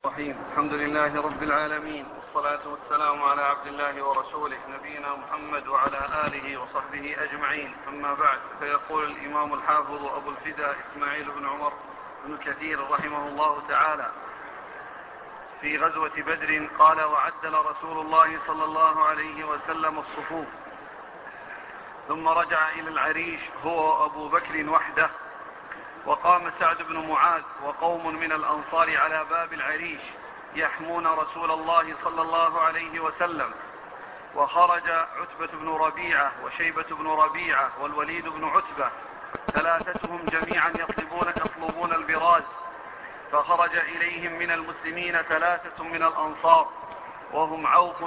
الرحيم. الحمد لله رب العالمين، والصلاة والسلام على عبد الله ورسوله نبينا محمد وعلى آله وصحبه أجمعين. أما بعد، فيقول الإمام الحافظ أبو الفداء إسماعيل بن عمر بن كثير رحمه الله تعالى في غزوة بدر قال: وعدل رسول الله صلى الله عليه وسلم الصفوف، ثم رجع إلى العريش هو وأبو بكر وحده، وقام سعد بن معاذ وقوم من الأنصار على باب العريش يحمون رسول الله صلى الله عليه وسلم، وخرج عتبة بن ربيعة وشيبة بن ربيعة والوليد بن عتبة ثلاثتهم جميعا يطلبون البراز، فخرج إليهم من المسلمين ثلاثة من الأنصار وهم عوف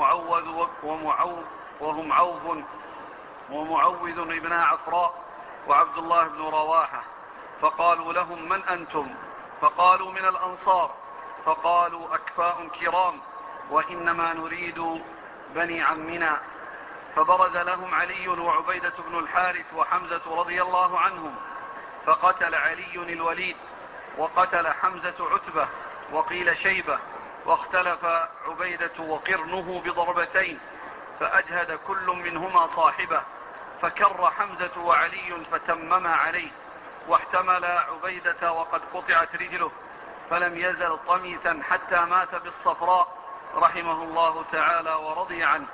ومعوذ ابن عفراء وعبد الله بن رواحة، فقالوا لهم: من أنتم؟ فقالوا: من الأنصار. فقالوا: أكفاء كرام، وإنما نريد بني عمنا. فبرز لهم علي وعبيدة بن الحارث وحمزة رضي الله عنهم، فقتل علي الوليد، وقتل حمزة عتبة، وقيل شيبة، واختلف عبيدة وقرنه بضربتين، فأجهد كل منهما صاحبه، فكر حمزة وعلي فتمما عليه، واحتمل عبيدة وقد قطعت رجله، فلم يزل طميثا حتى مات بالصفراء رحمه الله تعالى ورضي عنه.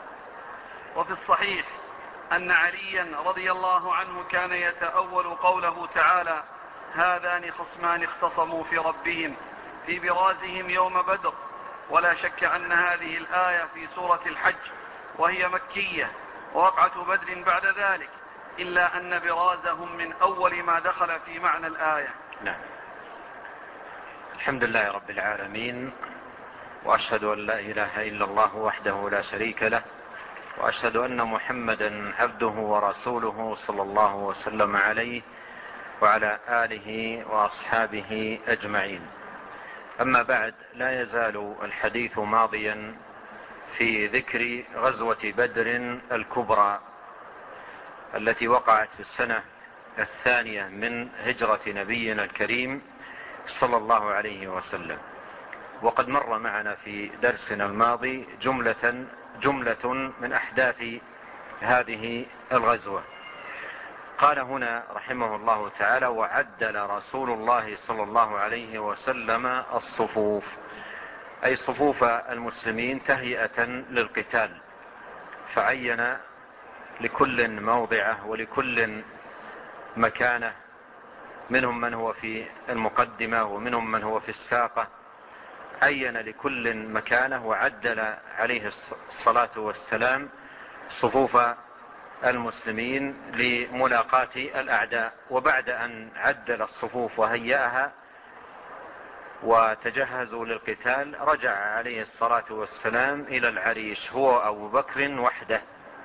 وفي الصحيح أن عليا رضي الله عنه كان يتأول قوله تعالى: هذان خصمان اختصموا في ربهم في برازهم يوم بدر. ولا شك أن هذه الآية في سورة الحج، وهي مكية، ووقعة بدر بعد ذلك، إلا أن برازهم من أول ما دخل في معنى الآية. نعم. الحمد لله رب العالمين، وأشهد أن لا إله إلا الله وحده لا شريك له، وأشهد أن محمدا عبده ورسوله صلى الله وسلم عليه وعلى آله وأصحابه أجمعين. أما بعد، لا يزال الحديث ماضيا في ذكر غزوة بدر الكبرى التي وقعت في السنة الثانية من هجرة نبينا الكريم صلى الله عليه وسلم. وقد مر معنا في درسنا الماضي جملة من أحداث هذه الغزوة. قال هنا رحمه الله تعالى: وعدل رسول الله صلى الله عليه وسلم الصفوف، أي صفوف المسلمين تهيئة للقتال، فعين لكل موضعه ولكل مكانه، منهم من هو في المقدمة ومنهم من هو في الساقة، عين لكل مكانه، وعدل عليه الصلاة والسلام صفوف المسلمين لملاقاة الأعداء. وبعد أن عدل الصفوف وهيأها وتجهزوا للقتال، رجع عليه الصلاة والسلام إلى العريش هو أبو بكر وحده.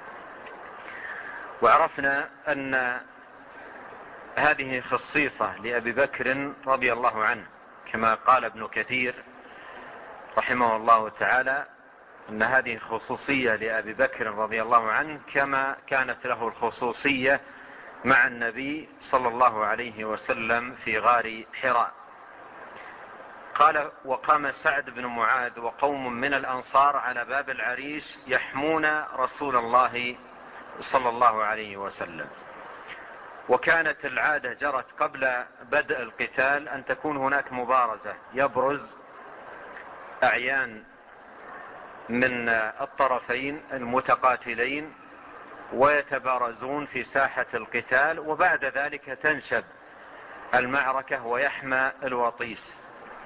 وعرفنا أن هذه خصيصة لأبي بكر رضي الله عنه، كما قال ابن كثير رحمه الله تعالى أن هذه خصوصية لأبي بكر رضي الله عنه، كما كانت له الخصوصية مع النبي صلى الله عليه وسلم في غار حراء. قال: وقام سعد بن معاذ وقوم من الأنصار على باب العريش يحمون رسول الله صلى الله عليه وسلم. وكانت العادة جرت قبل بدء القتال أن تكون هناك مبارزة، يبرز أعيان من الطرفين المتقاتلين ويتبارزون في ساحة القتال، وبعد ذلك تنشب المعركة ويحمى الوطيس.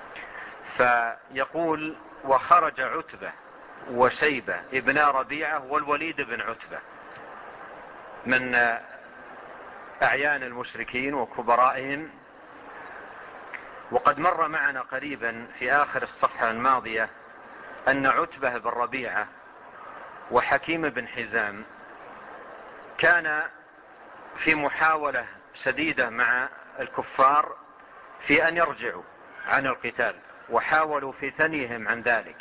فيقول: وخرج عتبة وشيبة ابن ربيعة والوليد بن عتبة من أعيان المشركين وكبرائهم. وقد مر معنا قريبا في آخر الصفحة الماضية أن عتبة بن ربيعة وحكيم بن حزام كان في محاولة شديدة مع الكفار في أن يرجعوا عن القتال، وحاولوا في ثنيهم عن ذلك،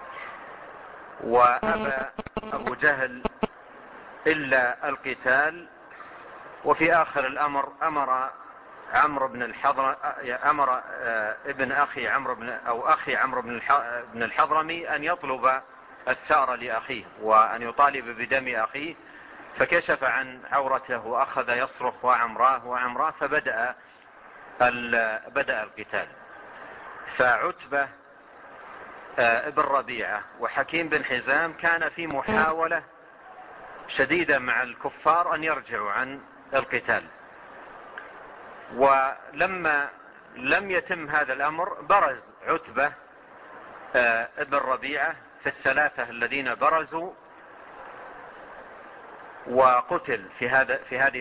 وأبى أبو جهل إلا القتال. وفي آخر الأمر أمر عمرو بن أمر ابن أخي عمرو بن الحضرمي أن يطلب الثأر لأخيه وأن يطالب بدم أخيه، فكشف عن عورته وأخذ يصرخ وعمراه فبدأ القتال. فعتبة ابن ربيعة وحكيم بن حزام كان في محاولة شديدة مع الكفار أن يرجعوا عن القتال، ولما لم يتم هذا الأمر برز عتبة ابن ربيعة في الثلاثة الذين برزوا وقتل في هذه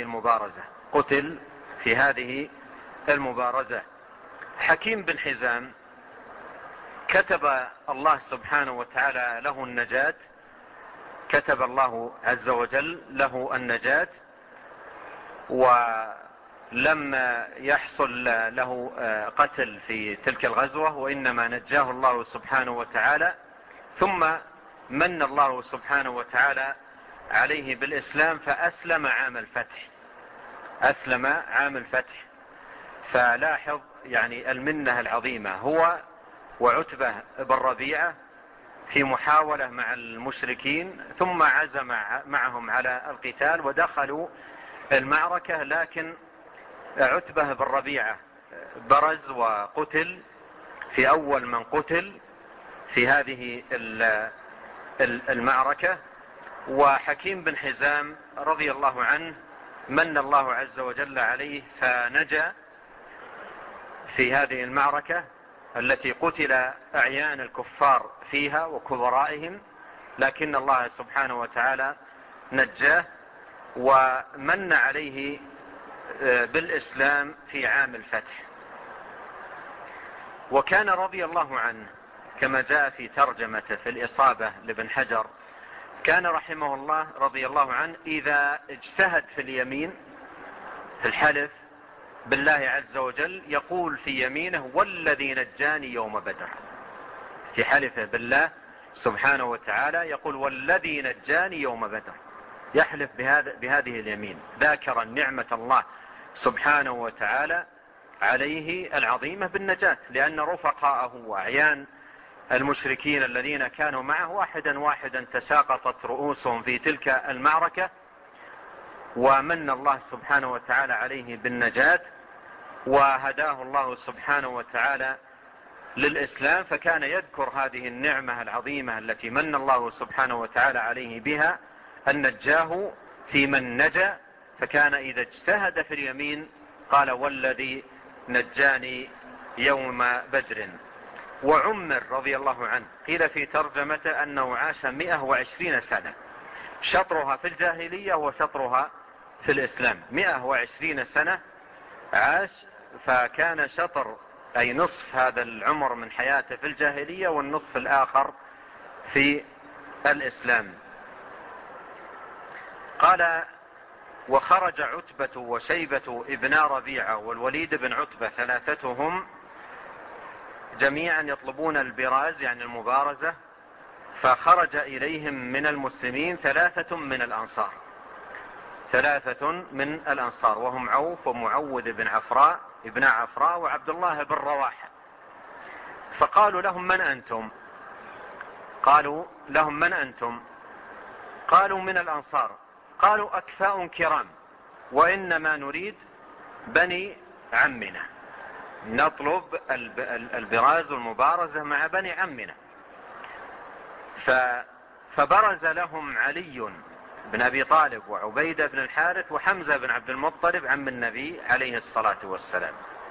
المبارزة. حكيم بن حزام كتب الله سبحانه وتعالى له النجاة، كتب الله عز وجل له النجاة، ولم يحصل له قتل في تلك الغزوة، وإنما نجاه الله سبحانه وتعالى. ثم من الله سبحانه وتعالى عليه بالإسلام فأسلم عام الفتح. فلاحظ يعني المنة العظيمة، هو وعتبة بن ربيعة في محاولة مع المشركين، ثم عزم معهم على القتال ودخلوا المعركة، لكن عتبة بن ربيعة برز وقتل في أول من قتل في هذه المعركة. وحكيم بن حزام رضي الله عنه من الله عز وجل عليه فنجا في هذه المعركة التي قتل أعيان الكفار فيها وكبرائهم، لكن الله سبحانه وتعالى نجاه ومن عليه بالإسلام في عام الفتح. وكان رضي الله عنه كما جاء في ترجمته في الإصابة لابن حجر، كان رحمه الله رضي الله عنه إذا اجتهد في اليمين في الحلف بالله عز وجل يقول في يمينه والذي نجاني يوم بدر، في حلفه بالله سبحانه وتعالى يقول والذي نجاني يوم بدر، يحلف بهذه اليمين ذاكرا نعمة الله سبحانه وتعالى عليه العظيمة بالنجاة، لأن رفقاءه وأعيان المشركين الذين كانوا معه واحدا تساقطت رؤوسهم في تلك المعركة، ومن الله سبحانه وتعالى عليه بالنجاة وهداه الله سبحانه وتعالى للإسلام. فكان يذكر هذه النعمة العظيمة التي من الله سبحانه وتعالى عليه بها أن نجاه في من نجا، فكان إذا اجتهد في اليمين قال والذي نجاني يوم بدر. وعمر رضي الله عنه قيل في ترجمته أنه عاش 120 سنة، شطرها في الجاهلية وشطرها في الإسلام. 120 سنة عاش، فكان شطر أي نصف هذا العمر من حياته في الجاهلية والنصف الآخر في الإسلام. قال وخرج عتبة وشيبة ابن ربيعة والوليد بن عتبة ثلاثتهم جميعا يطلبون البراز يعني المبارزة، فخرج إليهم من المسلمين ثلاثة من الأنصار وهم عوف ومعوذ بن عفراء وعبد الله بن رواحة. فقالوا لهم من أنتم؟ قالوا من الأنصار. قالوا أكفاء كرام وإنما نريد بني عمنا، نطلب البراز والمبارزة مع بني عمنا. فبرز لهم علي بن أبي طالب وعبيدة بن الحارث وحمزة بن عبد المطلب عم النبي عليه الصلاة والسلام.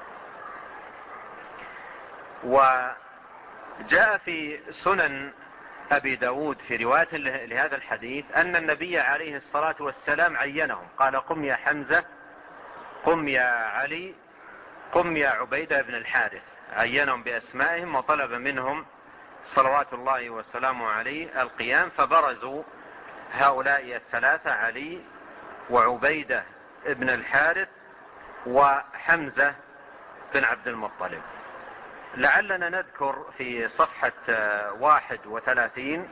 وجاء في سنن أبي داود في رواية لهذا الحديث أن النبي عليه الصلاة والسلام عينهم، قال قم يا حمزة، قم يا علي، قم يا عبيدة بن الحارث، عينهم بأسمائهم وطلب منهم صلوات الله وسلامه عليه القيام. فبرزوا هؤلاء الثلاثة علي وعبيدة بن الحارث وحمزة بن عبد المطلب. لعلنا نذكر في صفحة 31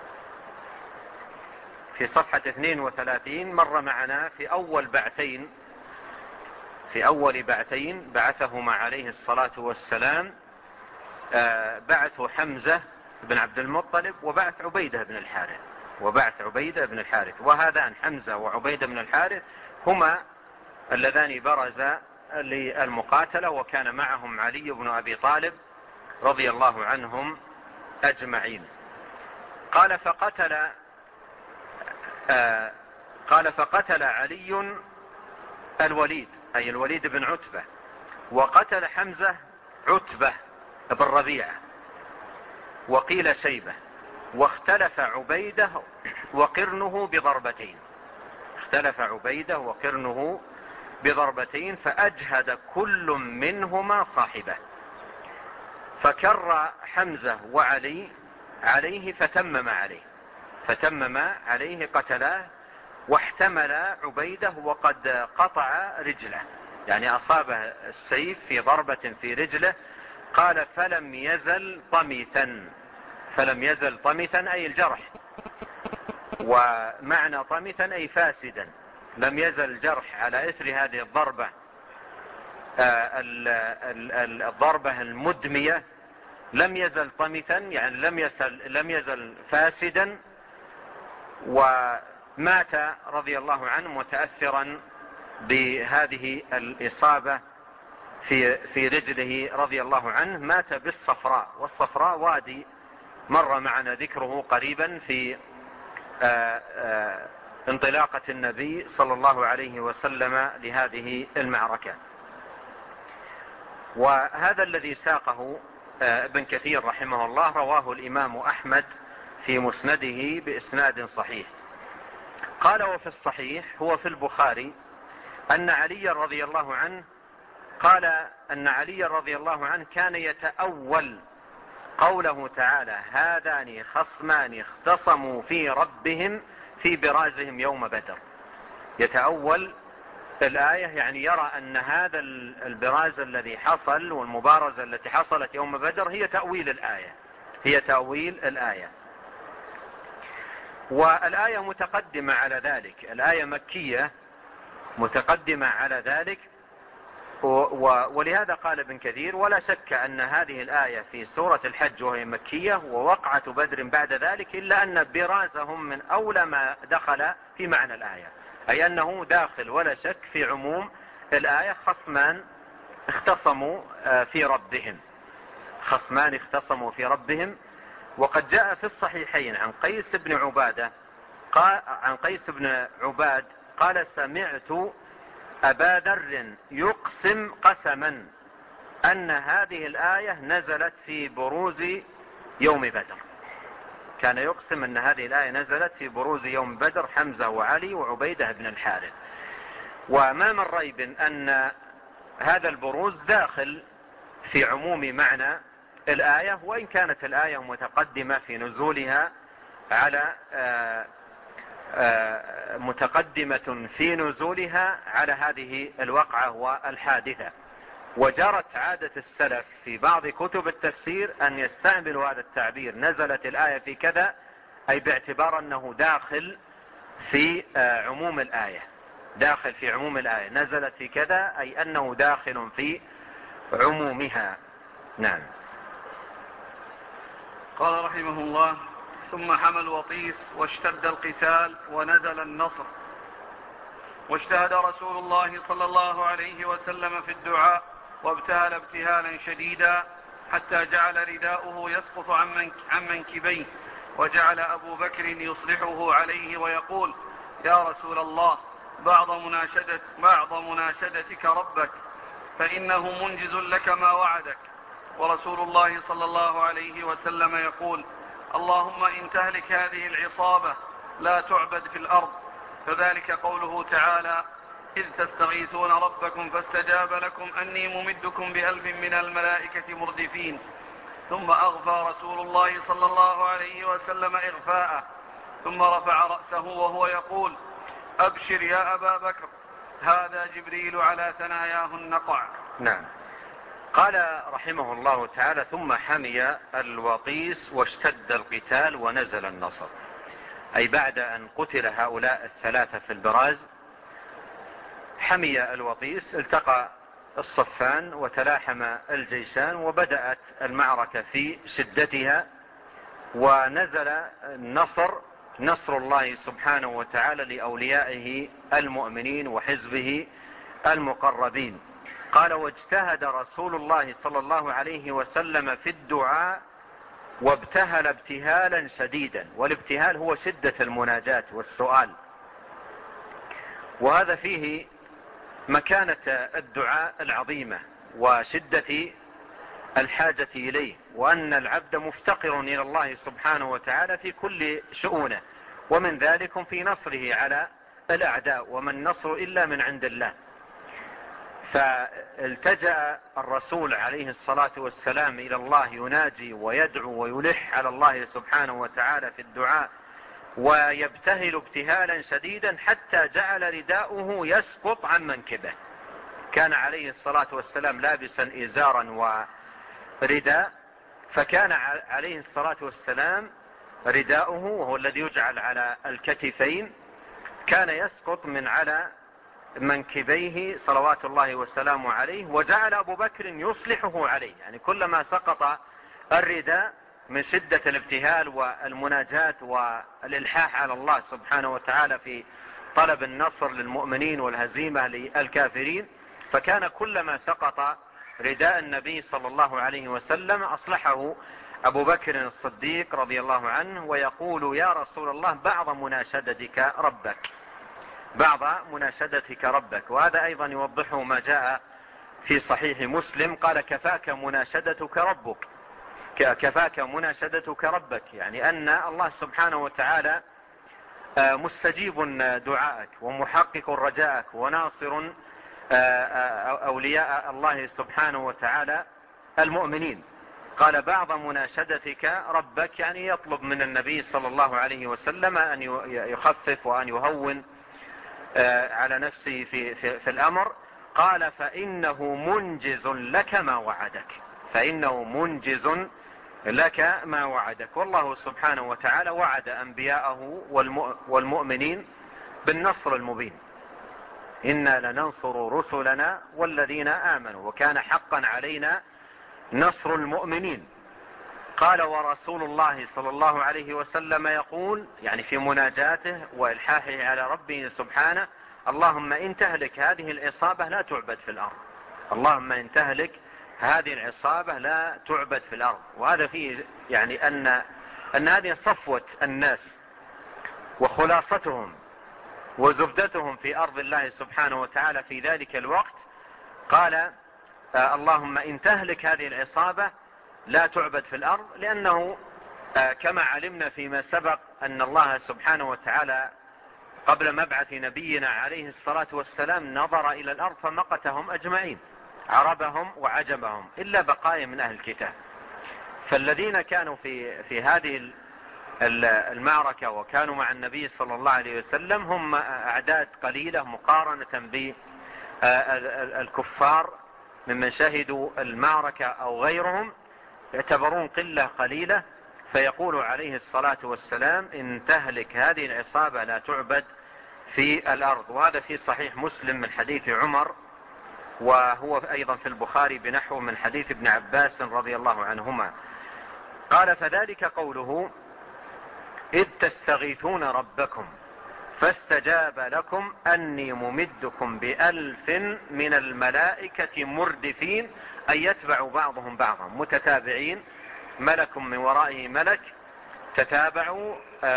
في صفحة 32 مر معنا في أول بعثين في أول بعثين بعثهما عليه الصلاة والسلام، بعث حمزة بن عبد المطلب وبعث عبيدة بن الحارث. وهذان حمزة وعبيدة بن الحارث هما اللذان برزا للمقاتلة، وكان معهم علي بن أبي طالب رضي الله عنهم أجمعين. قال فقتل علي الوليد، أي الوليد بن عتبة، وقتل حمزة عتبة بن ربيعة، وقيل شيبة، واختلف عبيدة وقرنه بضربتين، فأجهد كل منهما صاحبه، فكر حمزة وعلي عليه فتمم عليه قتلاه، واحتمل عبيدة وقد قطع رجله، يعني أصابه السيف في ضربة في رجله. قال فلم يزل طمثا أي الجرح، ومعنى طمثا أي فاسدا، لم يزل الجرح على إثر هذه الضربة الضربة المدمية، لم يزل طمثا يعني لم يزل فاسدا. ومات رضي الله عنه متأثرا بهذه الإصابة في رجله رضي الله عنه. مات بالصفراء، والصفراء وادي مر معنا ذكره قريبا في انطلاقة النبي صلى الله عليه وسلم لهذه المعركة. وهذا الذي ساقه ابن كثير رحمه الله رواه الإمام أحمد في مسنده بإسناد صحيح. قال وفي الصحيح هو في البخاري أن علي رضي الله عنه كان يتأول قوله تعالى هذان خصمان اختصموا في ربهم في برازهم يوم بدر. يتأول الآية، يعني يرى أن هذا البراز الذي حصل والمبارزة التي حصلت يوم بدر هي تأويل الآية. والآية متقدمة على ذلك، الآية مكية متقدمة على ذلك. ولهذا قال ابن كثير ولا شك أن هذه الآية في سورة الحج وهي مكية، ووقعة بدر بعد ذلك، إلا أن برازهم من أولى ما دخل في معنى الآية، أي أنه داخل ولا شك في عموم الآية. خصمان اختصموا في ربهم. وقد جاء في الصحيحين عن قيس بن عباد قال سمعت أبا ذر يقسم قسما أن هذه الآية نزلت في بروز يوم بدر. كان يقسم أن هذه الآية نزلت في بروز يوم بدر، حمزة وعلي وعبيدة بن الحارث. وما من ريب أن هذا البروز داخل في عموم معنى الآية، وإن كانت الآية متقدمة في نزولها على هذه الوقعة والحادثة. وجرت عادة السلف في بعض كتب التفسير أن يستعملوا هذا التعبير نزلت الآية في كذا، أي باعتبار أنه داخل في عموم الآية، نزلت في كذا أي أنه داخل في عمومها. نعم. قال رحمه الله ثم حمى الوطيس واشتد القتال ونزل النصر، واجتهد رسول الله صلى الله عليه وسلم في الدعاء وابتهل ابتهالا شديدا حتى جعل رداؤه يسقط عن منكبيه، وجعل أبو بكر يصلحه عليه ويقول يا رسول الله بعض مناشدتك ربك فإنه منجز لك ما وعدك. ورسول الله صلى الله عليه وسلم يقول اللهم إن تهلك هذه العصابة لا تعبد في الأرض. فذلك قوله تعالى إذ تستغيثون ربكم فاستجاب لكم أني ممدكم ب1000 من الملائكة مردفين. ثم أغفى رسول الله صلى الله عليه وسلم إغفاءه، ثم رفع رأسه وهو يقول أبشر يا أبا بكر هذا جبريل على ثناياه النقع. نعم. قال رحمه الله تعالى ثم حمي الوطيس واشتد القتال ونزل النصر، أي بعد أن قتل هؤلاء الثلاثة في البراز حمي الوطيس التقى الصفان وتلاحم الجيشان، وبدأت المعركة في شدتها، ونزل نصر الله سبحانه وتعالى لأوليائه المؤمنين وحزبه المقربين. قال: واجتهد رسول الله صلى الله عليه وسلم في الدعاء وابتهل ابتهالا شديدا. والابتهال هو شدة المناجاة والسؤال، وهذا فيه مكانة الدعاء العظيمة وشدة الحاجة إليه، وأن العبد مفتقر إلى الله سبحانه وتعالى في كل شؤونه، ومن ذلك في نصره على الأعداء، وما النصر إلا من عند الله. فالتجأ الرسول عليه الصلاة والسلام إلى الله يناجي ويدعو ويلح على الله سبحانه وتعالى في الدعاء، ويبتهل ابتهالا شديدا حتى جعل رداؤه يسقط عن منكبه. كان عليه الصلاة والسلام لابسا إزارا ورداء، فكان عليه الصلاة والسلام رداؤه، وهو الذي يجعل على الكتفين، كان يسقط من على منكبيه صلوات الله وسلامه عليه، وجعل أبو بكر يصلحه عليه. يعني كلما سقط الرداء من شدة الابتهال والمناجاة والإلحاح على الله سبحانه وتعالى في طلب النصر للمؤمنين والهزيمة للكافرين، فكان كلما سقط رداء النبي صلى الله عليه وسلم أصلحه أبو بكر الصديق رضي الله عنه، ويقول: يا رسول الله، بعض مناشدتك ربك. وهذا أيضا يوضحه ما جاء في صحيح مسلم، قال: كفاك مناشدتك ربك، يعني أن الله سبحانه وتعالى مستجيب دعائك ومحقق رجائك وناصر أولياء الله سبحانه وتعالى المؤمنين. قال: بعض مناشدتك ربك، يعني يطلب من النبي صلى الله عليه وسلم أن يخفف وأن يهون على نفسه في الأمر. قال: فإنه منجز لك ما وعدك. والله سبحانه وتعالى وعد أنبياءه والمؤمنين بالنصر المبين: إنا لننصر رسلنا والذين آمنوا وكان حقا علينا نصر المؤمنين. قال: ورسول الله صلى الله عليه وسلم يقول، يعني في مناجاته وإلحاحه على ربه سبحانه: اللهم إن تهلك هذه العصابة لا تعبد في الأرض. وهذا فيه يعني أن هذه صفوة الناس وخلاصتهم وزبدتهم في أرض الله سبحانه وتعالى في ذلك الوقت. قال: اللهم إن تهلك هذه العصابة لا تعبد في الأرض، لأنه كما علمنا فيما سبق أن الله سبحانه وتعالى قبل مبعث نبينا عليه الصلاة والسلام نظر إلى الأرض فمقتهم أجمعين، عربهم وعجمهم، إلا بقايا من أهل الكتاب. فالذين كانوا في هذه المعركة وكانوا مع النبي صلى الله عليه وسلم هم أعداد قليلة مقارنة بالكفار ممن شهدوا المعركة أو غيرهم، يعتبرون قلة قليلة. فيقول عليه الصلاة والسلام: إن تهلك هذه العصابة لا تعبد في الأرض. وهذا في صحيح مسلم من حديث عمر، وهو أيضا في البخاري بنحو من حديث ابن عباس رضي الله عنهما. قال: فذلك قوله: إذ تستغيثون ربكم فاستجاب لكم أني ممدكم ب1000 من الملائكة مردفين، أن يتبع بعضهم بعضا متتابعين، ملك من ورائه ملك، تتابعوا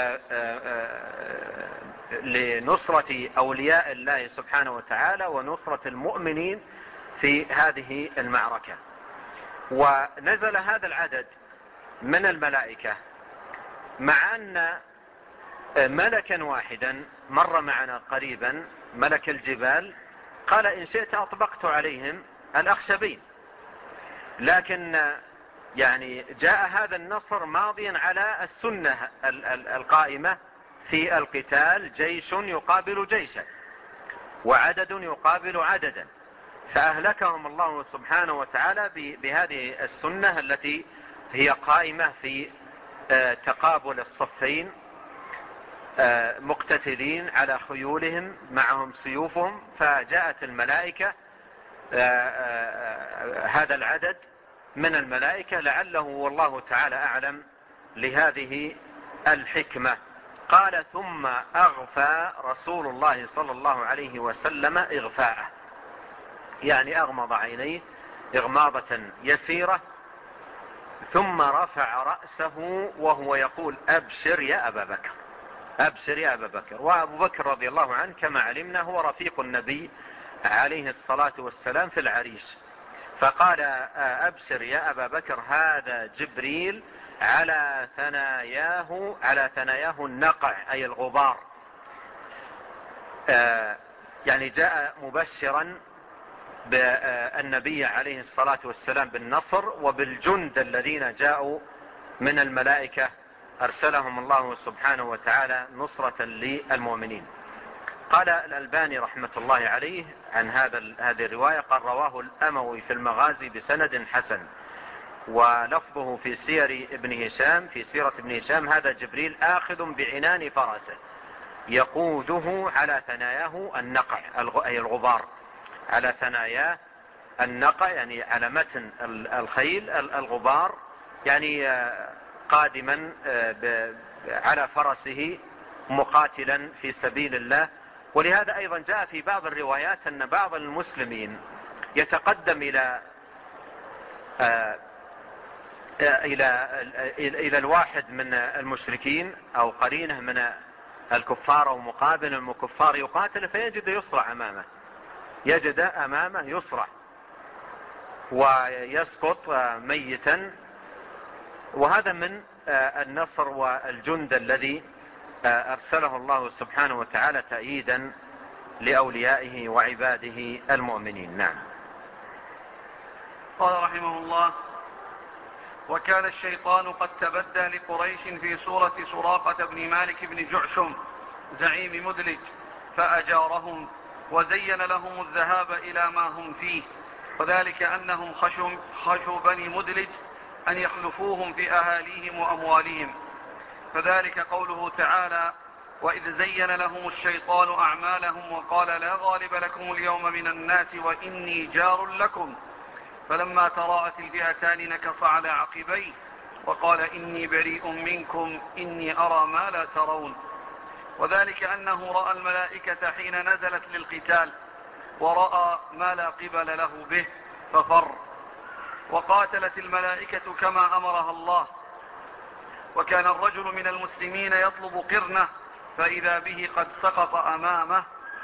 لنصرة أولياء الله سبحانه وتعالى ونصرة المؤمنين في هذه المعركة. ونزل هذا العدد من الملائكة، مع أن ملكا واحدا مر معنا قريبا، ملك الجبال، قال: إن شئت أطبقت عليهم الأخشبين. لكن يعني جاء هذا النصر ماضيا على السنة القائمة في القتال: جيش يقابل جيشا وعدد يقابل عددا، فأهلكهم الله سبحانه وتعالى بهذه السنة التي هي قائمة في تقابل الصفين مقتتلين على خيولهم معهم سيوفهم، فجاءت الملائكة هذا العدد من الملائكة لعله والله تعالى أعلم لهذه الحكمة. قال ثم أغفى رسول الله صلى الله عليه وسلم إغفاءه، يعني أغمض عينيه إغماضة يسيرة، ثم رفع رأسه وهو يقول أبشر يا أبا بكر، أبشر يا أبا بكر. وأبو بكر رضي الله عنه كما علمنا هو رفيق النبي عليه الصلاة والسلام في العريش، فقال أبشر يا أبا بكر هذا جبريل على ثناياه النقع أي الغبار، يعني جاء مبشرا بالنبي عليه الصلاة والسلام بالنصر وبالجند الذين جاءوا من الملائكة أرسلهم الله سبحانه وتعالى نصرة للمؤمنين. قال الألباني رحمة الله عليه عن هذه الرواية قال رواه الأموي في المغازي بسند حسن، ولفظه في سيرة ابن هشام هذا جبريل آخذ بعنان فرسه يقوده على ثناياه النقع أي الغبار، على ثناياه النقع يعني على متن الخيل الغبار، يعني قادما على فرسه مقاتلا في سبيل الله. ولهذا أيضا جاء في بعض الروايات أن بعض المسلمين يتقدم إلى الواحد من المشركين أو قرينه من الكفار أو مقابل الكفار يقاتل فيجد يصرع أمامه، يجد أمامه يصرع ويسقط ميتا، وهذا من النصر والجند الذي أرسله الله سبحانه وتعالى تأييدا لأوليائه وعباده المؤمنين. نعم. قال رحمه الله: وكان الشيطان قد تبدى لقريش في صورة سراقة بن مالك بن جعشم زعيم مدلج فأجارهم وزين لهم الذهاب إلى ما هم فيه، وذلك أنهم خشوا بني مدلج أن يخلفوهم في أهاليهم وأموالهم، فذلك قوله تعالى: وإذ زين لهم الشيطان أعمالهم وقال لا غالب لكم اليوم من الناس وإني جار لكم، فلما تراءت الفئتان نكص على عقبيه وقال إني بريء منكم إني أرى ما لا ترون، وذلك أنه رأى الملائكة حين نزلت للقتال ورأى ما لا قبل له به ففر، وقاتلت الملائكة كما أمرها الله. وكان الرجل من المسلمين يطلب قرنه فإذا به قد سقط أمامه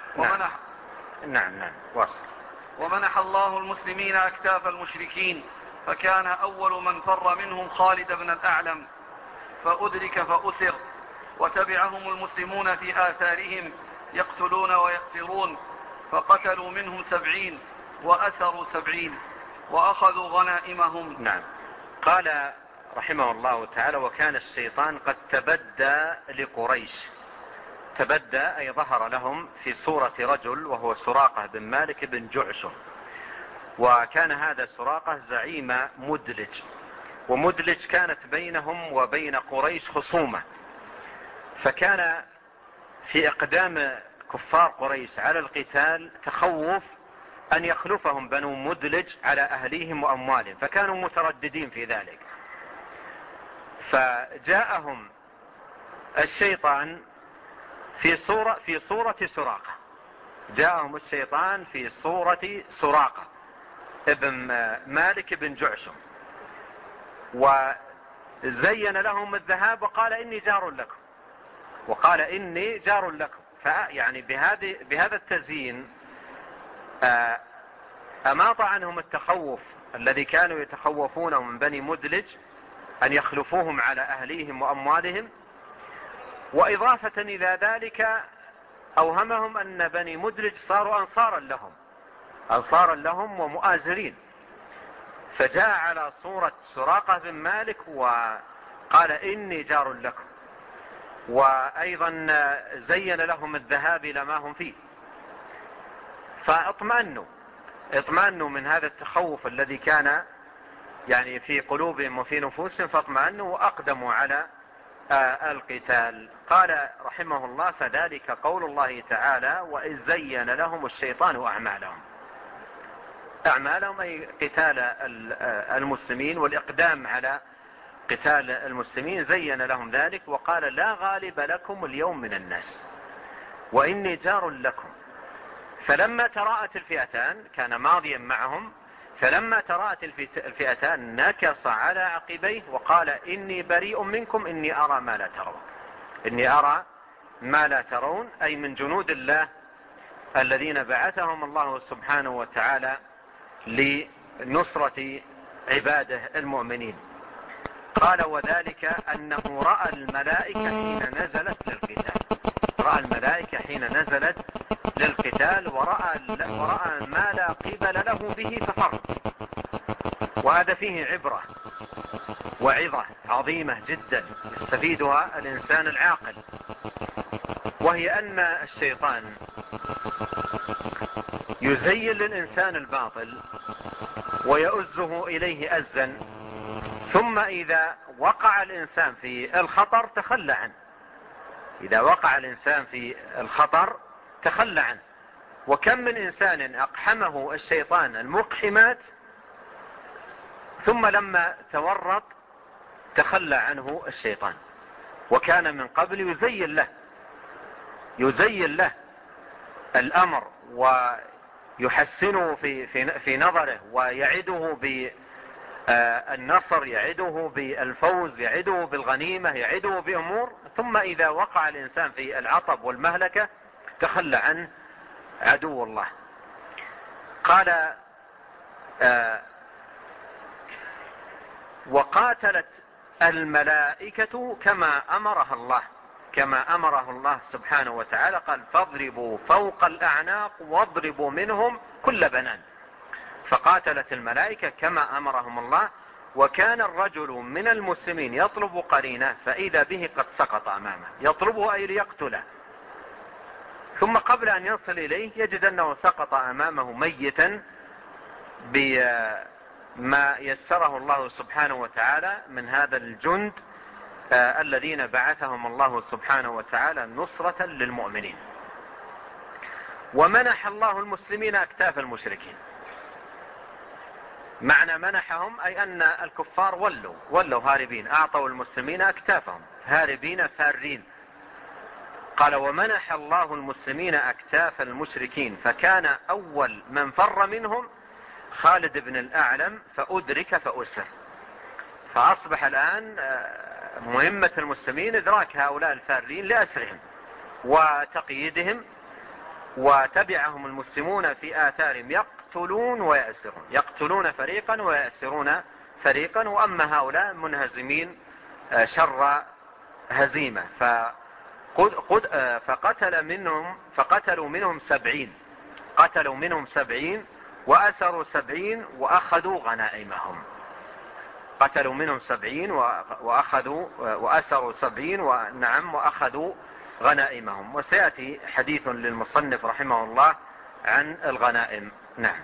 ومنح الله المسلمين أكتاف المشركين، فكان أول من فر منهم خالد بن الأعلم فأدرك فأسر، وتبعهم المسلمون في آثارهم يقتلون ويأسرون، فقتلوا منهم 70 وأسروا 70 وأخذوا غنائمهم. نعم. قال رحمه الله تعالى: وكان الشيطان قد تبدى لقريش. تبدى أي ظهر لهم في صورة رجل وهو سراقة بن مالك بن جعشم، وكان هذا سراقة زعيم مدلج، ومدلج كانت بينهم وبين قريش خصومة، فكان في إقدام كفار قريش على القتال تخوف أن يخلفهم بنو مدلج على أهليهم وأموالهم، فكانوا مترددين في ذلك، فجاءهم الشيطان في صورة سراقة. جاءهم الشيطان في صورة سراقة ابن مالك بن جعشم وزين لهم الذهاب وقال إني جار لكم. فيعني بهذا التزيين أماط عنهم التخوف الذي كانوا يتخوفونه من بني مدلج أن يخلفوهم على أهليهم وأموالهم، وإضافة إلى ذلك أوهمهم أن بني مدلج صاروا أنصارا لهم ومؤازرين، فجاء على صورة سراقة بن مالك وقال إني جار لكم، وأيضا زين لهم الذهاب إلى ما هم فيه، فاطمأنوا من هذا التخوف الذي كان يعني في قلوبهم وفي نفوسهم، فاطمأنوا وأقدموا على القتال. قال رحمه الله: فذلك قول الله تعالى: وإذ زين لهم الشيطان أعمالهم أي قتال المسلمين والإقدام على قتال المسلمين، زين لهم ذلك وقال: لا غالب لكم اليوم من الناس وإني جار لكم. فلما تراءت الفئتان، كان ماضيا معهم، فلما تراءت الفئتان نكص على عقبيه وقال: إني بريء منكم إني أرى ما لا ترون. إني أرى ما لا ترون أي من جنود الله الذين بعثهم الله سبحانه وتعالى لنصرة عباده المؤمنين. قال: وذلك أنه رأى الملائكة حين نزلت للقتال. رأى الملائكة حين نزلت للقتال ورأى ما لا قبل له به ففر. وهذا فيه عبرة وعظة عظيمة جدا يستفيدها الإنسان العاقل، وهي أن الشيطان يزين للإنسان الباطل ويؤزه إليه أزا، ثم إذا وقع الإنسان في الخطر تخلى عنه. إذا وقع الإنسان في الخطر تخلى عنه. وكم من إنسان أقحمه الشيطان المقحمات ثم لما تورط تخلى عنه الشيطان، وكان من قبل يزين له الأمر ويحسنه في نظره ويعده بالنصر، يعده بالفوز، يعده بالغنيمة، يعده بأمور، ثم إذا وقع الإنسان في العطب والمهلكة تخلى عنه عدو الله. قال: وقاتلت الملائكة كما أمره الله سبحانه وتعالى. قال: فاضربوا فوق الأعناق واضربوا منهم كل بنان. فقاتلت الملائكة كما أمرهم الله. وكان الرجل من المسلمين يطلب قرينه فإذا به قد سقط أمامه، يطلبه أي ليقتله، ثم قبل أن يصل إليه يجد أنه سقط أمامه ميتا بما يسره الله سبحانه وتعالى من هذا الجند الذين بعثهم الله سبحانه وتعالى نصرة للمؤمنين. ومنح الله المسلمين أكتاف المشركين. معنى منحهم أي أن الكفار ولوا هاربين، أعطوا المسلمين أكتافهم هاربين فارين. قال: ومنح الله المسلمين أكتاف المشركين، فكان أول من فر منهم خالد بن الأعلم فأدرك فأسر. فأصبح الآن مهمة المسلمين إدراك هؤلاء الفارين لأسرهم وتقييدهم، وتبعهم المسلمون في آثارهم يقتلون ويأسرون، يقتلون فريقا ويأسرون فريقا. وأما هؤلاء منهزمين شر هزيمة، فقتلوا منهم 70، قتلوا منهم 70 وأسروا 70 وأخذوا غنائمهم. قتلوا منهم 70 وأسروا 70 وأخذوا غنائمهم. وسيأتي حديث للمصنف رحمه الله عن الغنائم. نعم.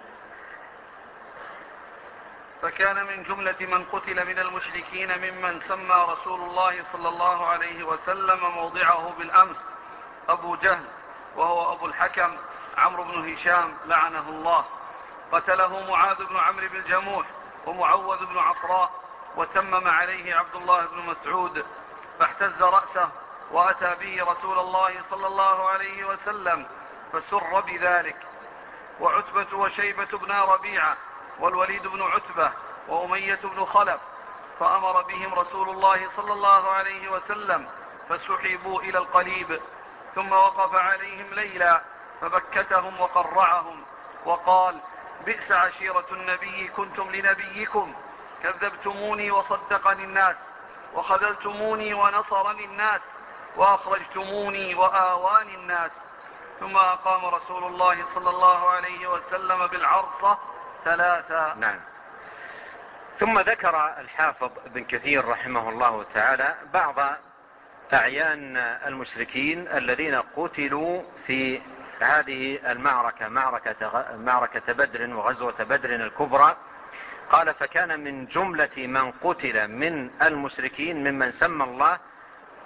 فكان من جملة من قتل من المشركين ممن سمى رسول الله صلى الله عليه وسلم موضعه بالأمس أبو جهل، وهو أبو الحكم عمرو بن هشام لعنه الله. قتله معاذ بن عمرو بن الجموح ومعوذ بن عفراء، وتمم عليه عبد الله بن مسعود فاحتز رأسه وأتى به رسول الله صلى الله عليه وسلم فسر بذلك. وعتبة وشيبة بن ربيعة والوليد بن عتبة وأمية بن خلف، فأمر بهم رسول الله صلى الله عليه وسلم فسحبوا إلى القليب، ثم وقف عليهم ليلا فبكتهم وقرعهم وقال: بئس عشيرة النبي كنتم لنبيكم، كذبتموني وصدقني الناس، وخذلتموني ونصرني الناس، وأخرجتموني وآواني الناس. ثم أقام رسول الله صلى الله عليه وسلم بالعرصة 3. نعم. ثم ذكر الحافظ ابن كثير رحمه الله تعالى بعض أعيان المشركين الذين قتلوا في هذه المعركة، معركة بدر وغزوة بدر الكبرى. قال: فكان من جملة من قتل من المشركين ممن سمى الله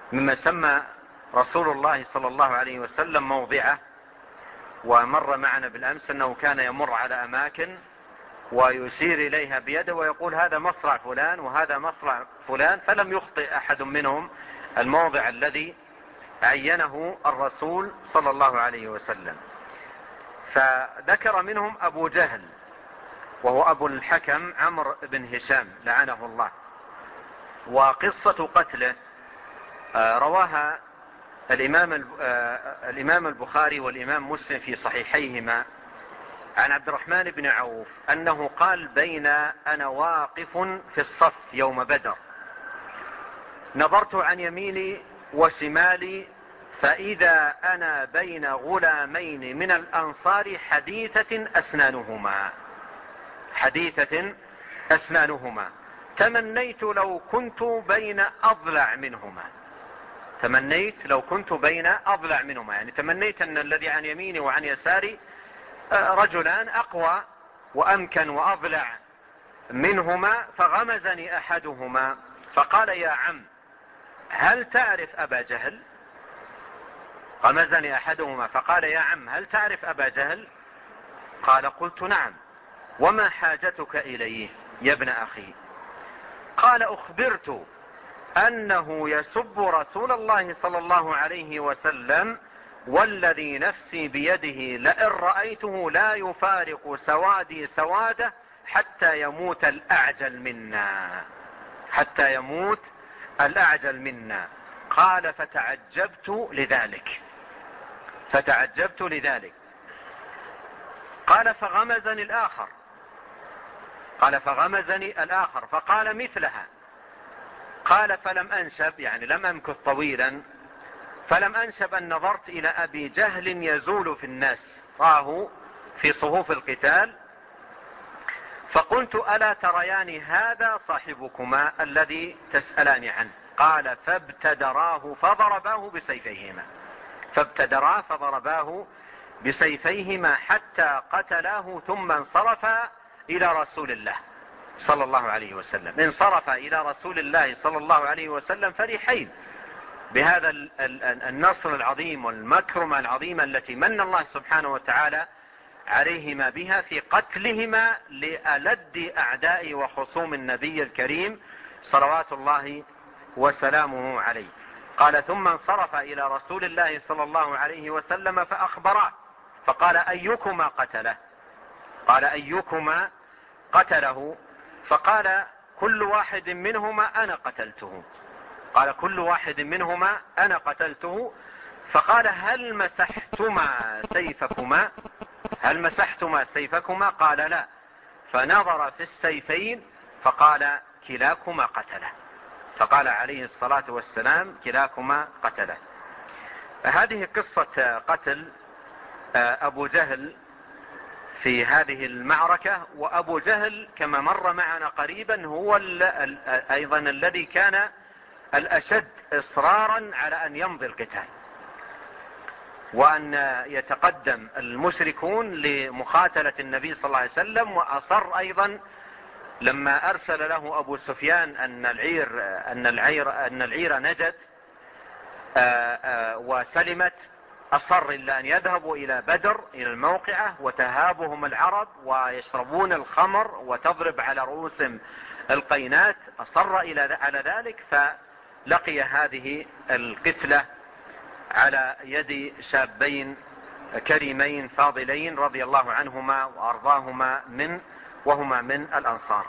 مما سمى رسول الله صلى الله عليه وسلم موضعه. ومر معنا بالأمس أنه كان يمر على أماكن ويشير إليها بيده ويقول هذا مصرع فلان وهذا مصرع فلان، فلم يخطئ أحد منهم الموضع الذي عينه الرسول صلى الله عليه وسلم. فذكر منهم أبو جهل وهو أبو الحكم عمرو بن هشام لعنه الله. وقصة قتله رواها الإمام البخاري والإمام مسلم في صحيحيهما عن عبد الرحمن بن عوف أنه قال بين أنا واقف في الصف يوم بدر نظرت عن يميني وشمالي فإذا أنا بين غلامين من الأنصار حديثة أسنانهما تمنيت لو كنت بين أضلع منهما، يعني تمنيت أن الذي عن يميني وعن يساري رجلان أقوى وأمكن وأضلع منهما. فغمزني أحدهما فقال يا عم هل تعرف أبا جهل؟ غمزني أحدهما فقال يا عم هل تعرف أبا جهل؟ قال قلت نعم. وما حاجتك إليه يا ابن أخي؟ قال أخبرت أنه يسب رسول الله صلى الله عليه وسلم والذي نفسي بيده لئن رأيته لا يفارق سوادي سواده حتى يموت الأعجل منا. قال فتعجبت لذلك. قال فغمزني الآخر فقال مثلها. قال فلم أنشب، يعني لم أمكث طويلا، فلم أنشب أن نظرت إلى أبي جهل يزول في الناس، راه في صفوف القتال، فقلت ألا تريان هذا صاحبكما الذي تسألان عنه؟ قال فابتدراه فضرباه حتى قتلاه ثم انصرفا إلى رسول الله صلى الله عليه وسلم. انصرف إلى رسول الله صلى الله عليه وسلم فرحين بهذا النصر العظيم والمكرمة العظيمة التي من الله سبحانه وتعالى عليهما بها في قتلهما لألد أعداء وخصوم النبي الكريم صلوات الله وسلامه عليه. قال ثم انصرف إلى رسول الله صلى الله عليه وسلم فأخبره فقال أيكما قتله؟ قال أيكما قتله؟ فقال كل واحد منهما أنا قتلته. قال كل واحد منهما أنا قتلته. فقال هل مسحتما سيفكما؟ قال لا. فنظر في السيفين فقال كلاكما قتله. فقال عليه الصلاة والسلام كلاكما قتله. هذه قصة قتل أبو جهل في هذه المعركة. وأبو جهل كما مر معنا قريبا هو أيضا الذي كان الأشد إصرارا على أن يمضي القتال وأن يتقدم المشركون لمقاتلة النبي صلى الله عليه وسلم. وأصر أيضا لما أرسل له أبو سفيان أن العير نجت وسلمت، أصر إلا أن يذهبوا إلى بدر إلى الموقعة وتهابهم العرب ويشربون الخمر وتضرب على رؤوسهم القينات. أصر على ذلك فلقي هذه القتلة على يد شابين كريمين فاضلين رضي الله عنهما وأرضاهما وهما من الأنصار.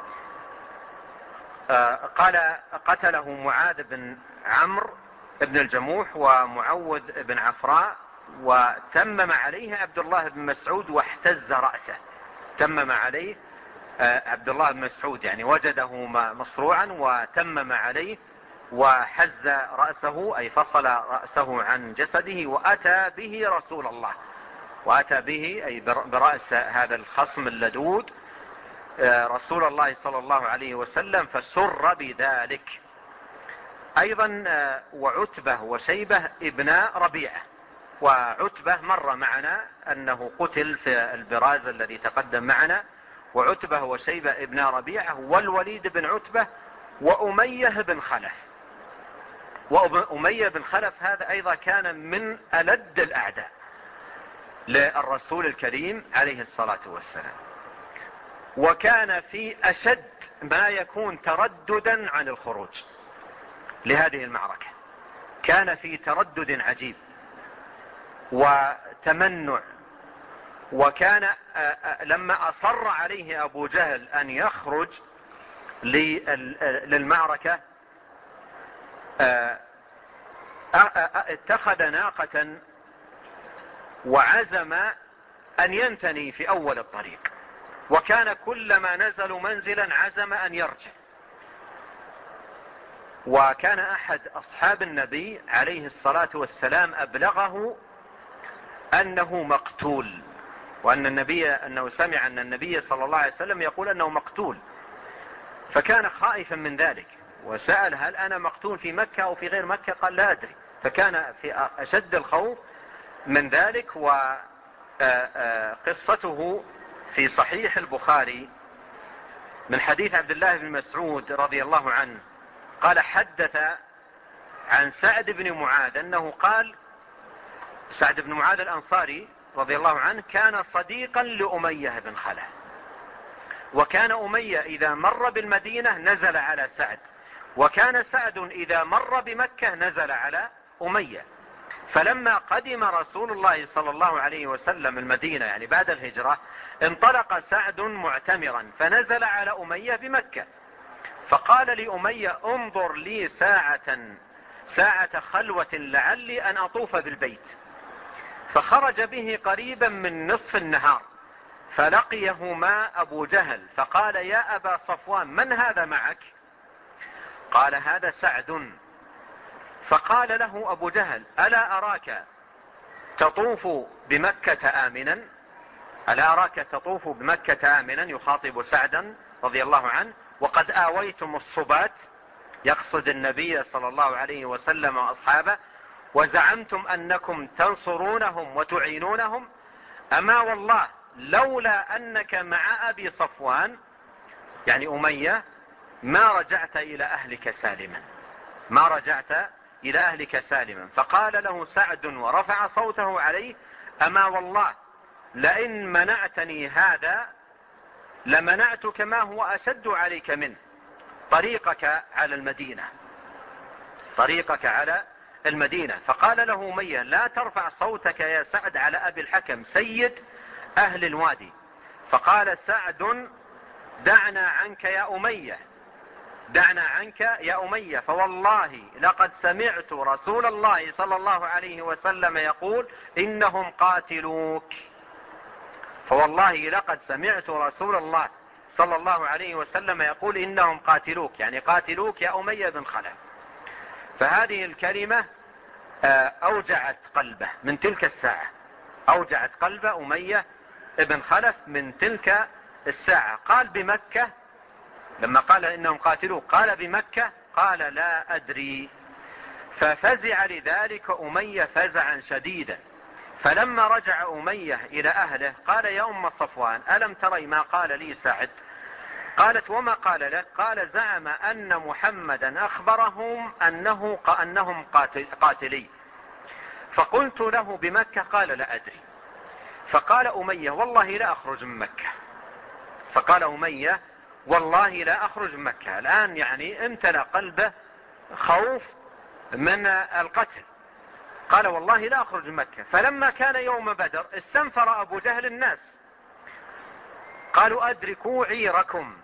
قال قتله معاذ بن عمرو بن الجموح ومعوذ بن عفراء، وتمم عليه عبد الله بن مسعود واحتز رأسه. تمم عليه عبد الله بن مسعود، يعني وجده مصروعا وتمم عليه وحز رأسه أي فصل رأسه عن جسده وأتى به رسول الله، وأتى به أي برأس هذا الخصم اللدود رسول الله صلى الله عليه وسلم فسر بذلك. أيضا وعتبة وشيبة ابن ربيعة، وعتبة مر معنا أنه قتل في البراز الذي تقدم معنا، وعتبة وشيبة ابن ربيعة والوليد بن عتبة وأمية بن خلف. وأمية بن خلف هذا أيضا كان من ألد الأعداء للرسول الكريم عليه الصلاة والسلام، وكان في أشد ما يكون ترددا عن الخروج لهذه المعركة. كان في تردد عجيب وتمنع، وكان لما أصر عليه أبو جهل أن يخرج للمعركة اتخذ ناقة وعزم أن ينثني في أول الطريق، وكان كلما نزلوا منزلا عزم أن يرجع. وكان أحد أصحاب النبي عليه الصلاة والسلام أبلغه أنه مقتول، أنه سمع أن النبي صلى الله عليه وسلم يقول أنه مقتول، فكان خائفا من ذلك وسأل هل أنا مقتول في مكة أو في غير مكة؟ قال لا أدري. فكان في أشد الخوف من ذلك. وقصته في صحيح البخاري من حديث عبد الله بن مسعود رضي الله عنه قال حدث عن سعد بن معاذ أنه قال، سعد بن معاذ الأنصاري رضي الله عنه كان صديقا لأمية بن خلف، وكان أمية إذا مر بالمدينة نزل على سعد، وكان سعد إذا مر بمكة نزل على أمية. فلما قدم رسول الله صلى الله عليه وسلم المدينة يعني بعد الهجرة، انطلق سعد معتمرا فنزل على أمية بمكة، فقال لأمية انظر لي ساعة خلوة لعلي أن أطوف بالبيت. فخرج به قريبا من نصف النهار فلقيهما أبو جهل فقال يا أبا صفوان من هذا معك؟ قال هذا سعد. فقال له أبو جهل ألا أراك تطوف بمكة آمنا؟ ألا أراك تطوف بمكة آمنا؟ يخاطب سعدا رضي الله عنه، وقد آويتم الصبات، يقصد النبي صلى الله عليه وسلم وأصحابه، وزعمتم أنكم تنصرونهم وتعينونهم، أما والله لولا أنك مع أبي صفوان يعني أمية ما رجعت إلى أهلك سالما، ما رجعت إلى أهلك سالما. فقال له سعد ورفع صوته عليه أما والله لئن منعتني هذا لمنعتك ما هو أشد عليك منه، طريقك على المدينة، طريقك على المدينة. فقال له أمية لا ترفع صوتك يا سعد على أبي الحكم سيد أهل الوادي. فقال سعد دعنا عنك يا أمية، دعنا عنك يا أمية، فوالله لقد سمعت رسول الله صلى الله عليه وسلم يقول إنهم قاتلوك. فوالله لقد سمعت رسول الله صلى الله عليه وسلم يقول إنهم قاتلوك، يعني قاتلوك يا أمية بن خلف. فهذه الكلمة أوجعت قلبه من تلك الساعة، أوجعت قلب أمية بن خلف من تلك الساعة. قال بمكة لما قال إنهم قاتلوك قال بمكة؟ قال لا أدري. ففزع لذلك أمية فزعا شديدا. فلما رجع أمية إلى أهله قال يا أم صفوان ألم تري ما قال لي سعد؟ قالت وما قال لك؟ قال زعم أن محمدا أخبرهم أنهم قاتلي. فقلت له بمكة؟ قال لا أدري. فقال أمية والله لا أخرج من مكة. فقال أمية والله لا أخرج من مكة. الآن يعني امتلأ قلبه خوف من القتل. قال والله لا أخرج من مكة. فلما كان يوم بدر استنفر أبو جهل الناس قالوا أدركوا عيركم،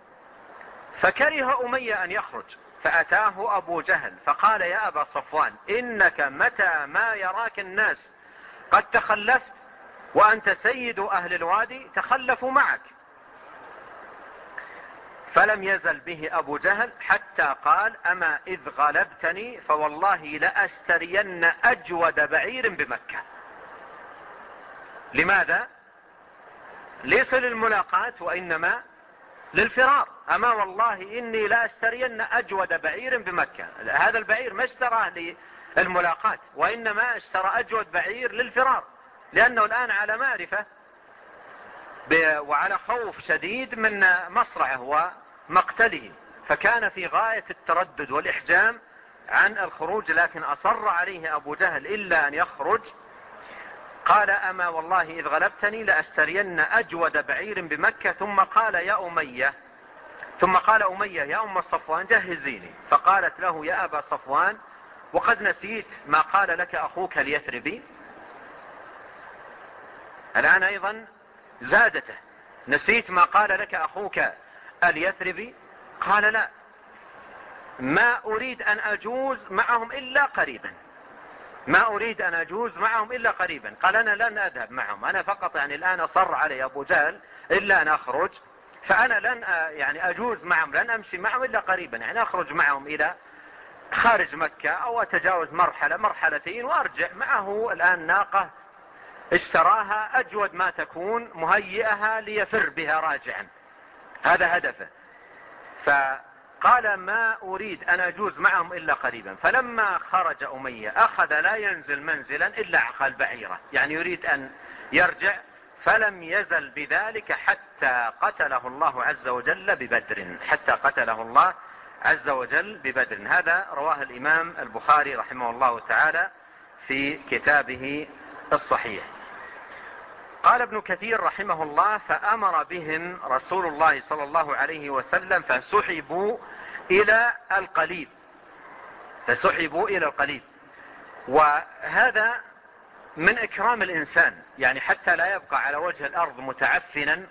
فكره أمية أن يخرج، فأتاه أبو جهل فقال يا أبا صفوان إنك متى ما يراك الناس قد تخلفت وأنت سيد أهل الوادي تخلفوا معك. فلم يزل به أبو جهل حتى قال أما إذ غلبتني فوالله لأشترين أجود بعير بمكة. لماذا؟ ليس للملاقاة وإنما للفرار. أما والله إني لأشترين أجود بعير بمكة. هذا البعير ما اشتراه للملاقاة وإنما اشترى أجود بعير للفرار، لأنه الآن على معرفة وعلى خوف شديد من مصرعه ومقتله، فكان في غاية التردد والإحجام عن الخروج لكن أصر عليه أبو جهل إلا أن يخرج، قال أما والله إذ غلبتني لأشترين أجود بعير بمكة. ثم قال أمية يا أم صفوان جهزيني. فقالت له يا أبا صفوان وقد نسيت ما قال لك أخوك اليثربي. الآن أيضا زادته، نسيت ما قال لك أخوك اليثربي؟ قال لا، ما أريد أن أجوز معهم إلا قريبا، ما أريد أن أجوز معهم إلا قريبا. قال أنا لن أذهب معهم، أنا فقط يعني الآن أصر علي أبو جهل إلا أن أخرج، فأنا لن يعني أجوز معهم، لن أمشي معهم إلا قريبا، يعني أخرج معهم إلى خارج مكة أو أتجاوز مرحلتين وأرجع. معه الآن ناقة اشتراها أجود ما تكون، مهيئها ليفر بها راجعا، هذا هدفه. فقال ما أريد أن أجوز معهم إلا قريبا. فلما خرج أمية أخذ لا ينزل منزلا إلا عقى البعيرة، يعني يريد أن يرجع، فلم يزل بذلك حتى قتله الله عز وجل ببدر، حتى قتله الله عز وجل ببدر. هذا رواه الإمام البخاري رحمه الله تعالى في كتابه الصحيح. قال ابن كثير رحمه الله فأمر بهم رسول الله صلى الله عليه وسلم فسحبوا إلى القليب، وهذا من إكرام الإنسان، يعني حتى لا يبقى على وجه الأرض متعفنا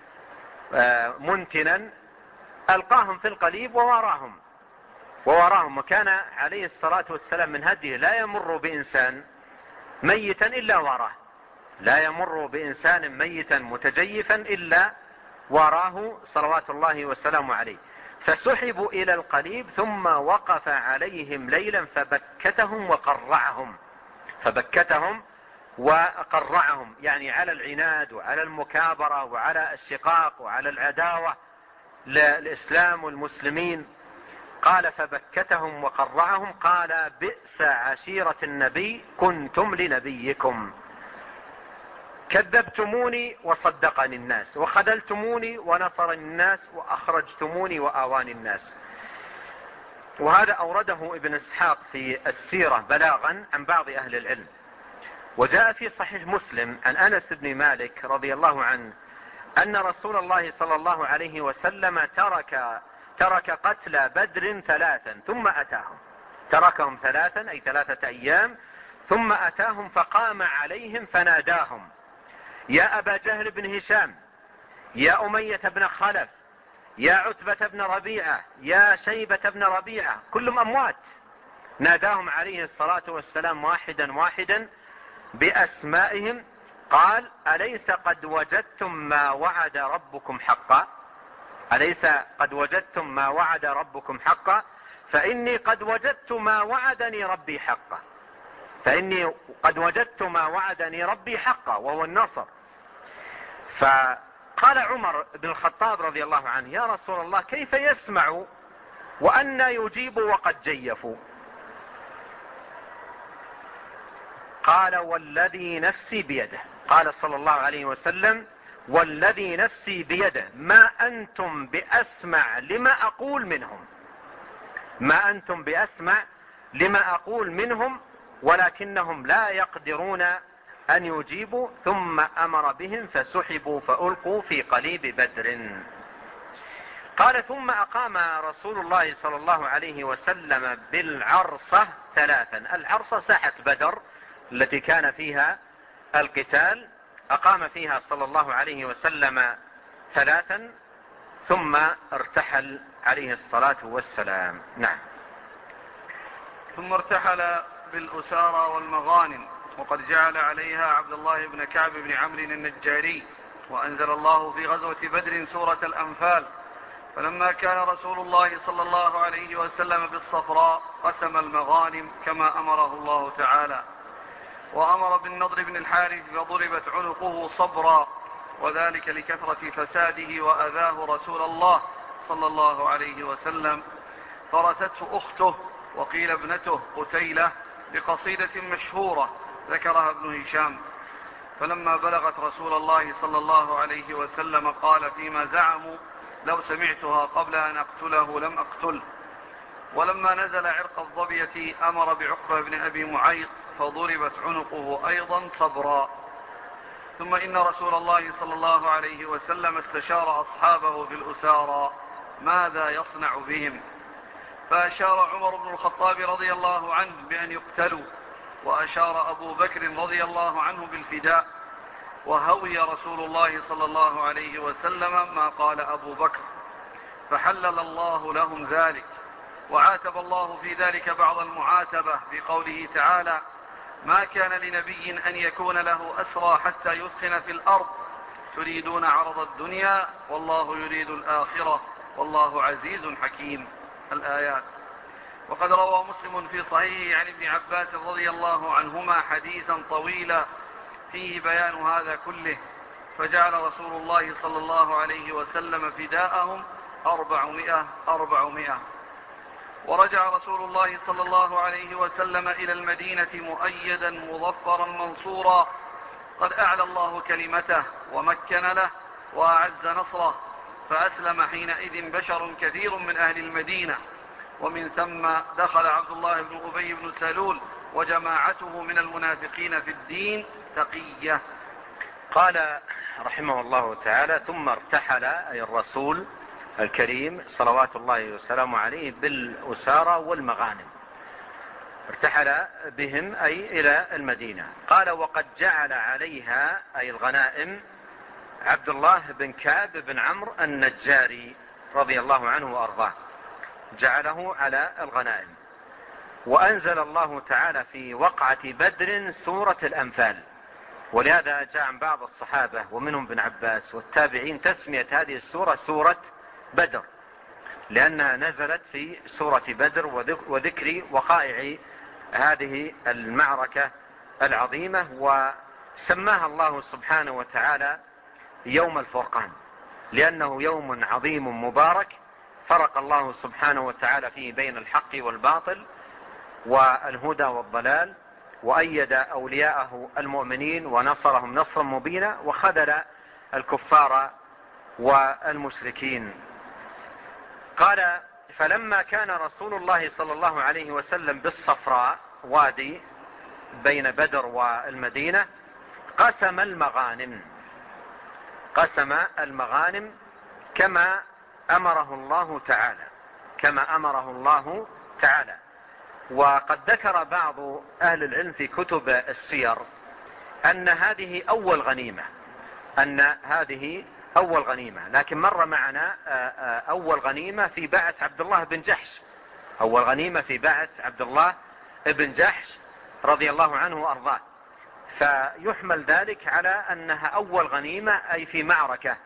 منتنا، ألقاهم في القليب ووراهم. وكان عليه الصلاة والسلام من هديه لا يمر بإنسان ميتا إلا وراه، لا يمر بإنسان ميتا متجيفا إلا وراه صلوات الله والسلام عليه. فسحبوا إلى القليب ثم وقف عليهم ليلا فبكتهم وقرعهم، يعني على العناد وعلى المكابرة وعلى الشقاق وعلى العداوة للإسلام والمسلمين. قال فبكتهم وقرعهم، قال بئس عشيرة النبي كنتم لنبيكم، كذبتموني وصدقني الناس، وخذلتموني ونصرني الناس، وأخرجتموني وآواني الناس. وهذا أورده ابن إسحاق في السيرة بلاغا عن بعض أهل العلم. وجاء في صحيح مسلم عن أنس بن مالك رضي الله عنه أن رسول الله صلى الله عليه وسلم ترك قتل بدر 3 ثم أتاهم، تركهم 3 أي 3 أيام، ثم أتاهم فقام عليهم فناداهم يا أبا جهل بن هشام، يا أمية بن خلف، يا عتبة بن ربيعة، يا شيبة بن ربيعة، كلهم أموات. ناداهم عليه الصلاة والسلام واحدا بأسمائهم. قال أليس قد وجدتم ما وعد ربكم حقا؟ أليس قد وجدتم ما وعد ربكم حقا؟ فإني قد وجدت ما وعدني ربي حقا، فإني قد وجدت ما وعدني ربي حقا وهو النصر. فقال عمر بن الخطاب رضي الله عنه يا رسول الله كيف يسمع وأن يجيب وقد جيفوا؟ قال والذي نفسي بيده، قال صلى الله عليه وسلم والذي نفسي بيده ما أنتم بأسمع لما أقول منهم، ما أنتم بأسمع لما أقول منهم، ولكنهم لا يقدرون أن يجيبوا. ثم أمر بهم فسحبوا فألقوا في قليب بدر. قال ثم أقام رسول الله صلى الله عليه وسلم بالعرصة 3. العرصة ساحة بدر التي كان فيها القتال، أقام فيها صلى الله عليه وسلم 3 ثم ارتحل عليه الصلاة والسلام. نعم. ثم ارتحل بالأسارى والمغانم، وقد جعل عليها عبد الله بن كعب بن عمرو النجاري. وأنزل الله في غزوة بدر سورة الأنفال. فلما كان رسول الله صلى الله عليه وسلم بالصفراء قسم المغانم كما أمره الله تعالى، وأمر بالنضر بن الحارث فضربت عنقه صبرا، وذلك لكثرة فساده وأذاه رسول الله صلى الله عليه وسلم. فرثته أخته وقيل ابنته قتيلة بقصيدة مشهورة ذكرها ابن هشام، فلما بلغت رسول الله صلى الله عليه وسلم قال فيما زعموا لو سمعتها قبل أن أقتله لم أقتله. ولما نزل عرق الظبية أمر بعقبة بن أبي معيط فضربت عنقه أيضا صبرا. ثم إن رسول الله صلى الله عليه وسلم استشار أصحابه في الأسارى ماذا يصنع بهم، فأشار عمر بن الخطاب رضي الله عنه بأن يقتلوا، وأشار أبو بكر رضي الله عنه بالفداء، وهوي رسول الله صلى الله عليه وسلم ما قال أبو بكر، فحلل الله لهم ذلك. وعاتب الله في ذلك بعض المعاتبة بقوله تعالى: ما كان لنبي أن يكون له أسرى حتى يثخن في الأرض تريدون عرض الدنيا والله يريد الآخرة والله عزيز حكيم. الآيات. وقد روى مسلم في صحيحه عن ابن عباس رضي الله عنهما حديثا طويلا فيه بيان هذا كله، فجعل رسول الله صلى الله عليه وسلم فداءهم 400. ورجع رسول الله صلى الله عليه وسلم إلى المدينة مؤيدا مظفرا منصورا، قد أعلى الله كلمته ومكن له وأعز نصره، فأسلم حينئذ بشر كثير من أهل المدينة، ومن ثم دخل عبد الله بن أبي بن سلول وجماعته من المنافقين في الدين تقية. قال رحمه الله تعالى: ثم ارتحل أي الرسول الكريم صلوات الله وسلامه عليه بالأسارى والمغانم، ارتحل بهم أي إلى المدينة. قال: وقد جعل عليها أي الغنائم عبد الله بن كعب بن عمرو النجاري رضي الله عنه وأرضاه، جعله على الغنائم. وأنزل الله تعالى في وقعة بدر سورة الأنفال، ولهذا جاء عن بعض الصحابة ومنهم ابن عباس والتابعين تسمية هذه السورة سورة بدر، لأنها نزلت في سورة بدر وذكر وقائع هذه المعركة العظيمة. وسماها الله سبحانه وتعالى يوم الفرقان، لأنه يوم عظيم مبارك فرق الله سبحانه وتعالى فيه بين الحق والباطل والهدى والضلال، وأيد أولياءه المؤمنين ونصرهم نصرا مبينا، وخذل الكفار والمشركين. قال: فلما كان رسول الله صلى الله عليه وسلم بالصفراء وادي بين بدر والمدينة قسم المغانم كما أمره الله تعالى. وقد ذكر بعض أهل العلم في كتب السير أن هذه أول غنيمة، لكن مر معنا أول غنيمة في بعث عبد الله بن جحش رضي الله عنه وأرضاه، فيحمل ذلك على أنها أول غنيمة أي في معركة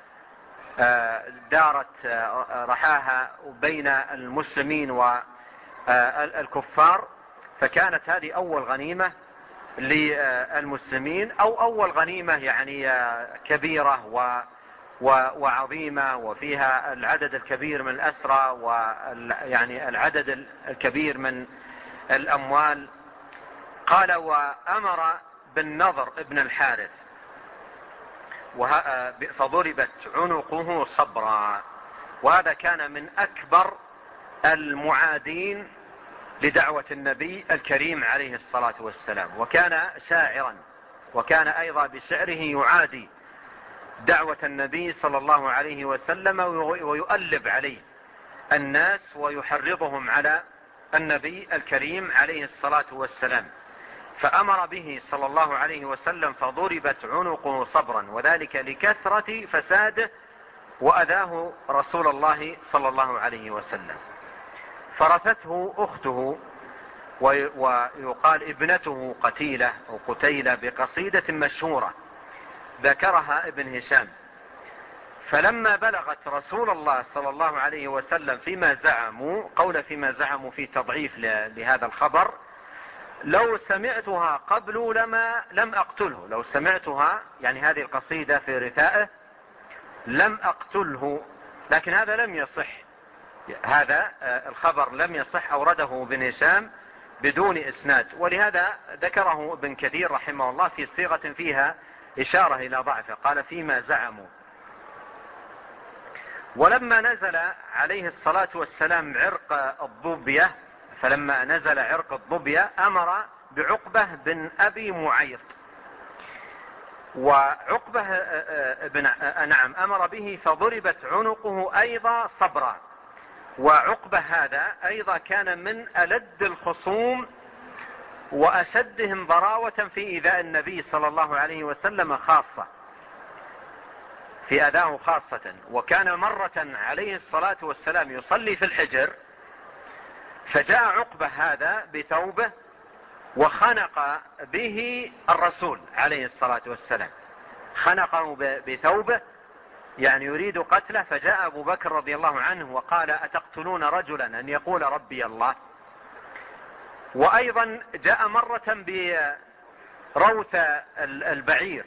دارت رحاها بين المسلمين والكفار، فكانت هذه أول غنيمة للمسلمين، أو أول غنيمة يعني كبيرة وعظيمة، وفيها العدد الكبير من الأسرى ويعني العدد الكبير من الأموال. قال: وأمر بالنضر ابن الحارث فضربت عنقه صبرا، وهذا كان من أكبر المعادين لدعوة النبي الكريم عليه الصلاة والسلام، وكان شاعرا، وكان أيضا بشعره يعادي دعوة النبي صلى الله عليه وسلم ويؤلب عليه الناس ويحرضهم على النبي الكريم عليه الصلاة والسلام، فأمر به صلى الله عليه وسلم فضربت عنقه صبرا، وذلك لكثرة فساده وأذاه رسول الله صلى الله عليه وسلم. فرثته أخته ويقال ابنته قتيلة أو قتيلة بقصيدة مشهورة ذكرها ابن هشام، فلما بلغت رسول الله صلى الله عليه وسلم فيما زعموا في تضعيف لهذا الخبر: لو سمعتها قبل لم أقتله، لو سمعتها يعني هذه القصيدة في رثائه لم أقتله، لكن هذا لم يصح، هذا الخبر لم يصح، أورده ابن هشام بدون إسناد، ولهذا ذكره ابن كثير رحمه الله في صيغة فيها إشارة إلى ضعفه، قال: فيما زعموا. ولما نزل عليه الصلاة والسلام عرق الظبية، فلما نزل عرق الظبية أمر بعقبة بن أبي معيط، وعقبة أمر به فضربت عنقه أيضا صبرا. وعقبة هذا أيضا كان من ألد الخصوم وأشدهم ضراوة في إيذاء النبي صلى الله عليه وسلم خاصة، في أذاه خاصة. وكان مرة عليه الصلاة والسلام يصلي في الحجر، فجاء عقبة هذا بثوبه وخنق به الرسول عليه الصلاة والسلام، خنقه بثوبه يعني يريد قتله. فجاء أبو بكر رضي الله عنه وقال: أتقتلون رجلا أن يقول ربي الله؟ وأيضا جاء مرة بروث البعير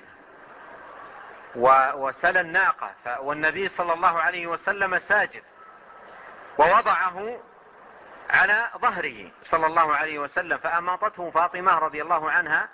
وسل الناقة، والنبي صلى الله عليه وسلم ساجد، ووضعه على ظهره صلى الله عليه وسلم، فأماطته فاطمة رضي الله عنه.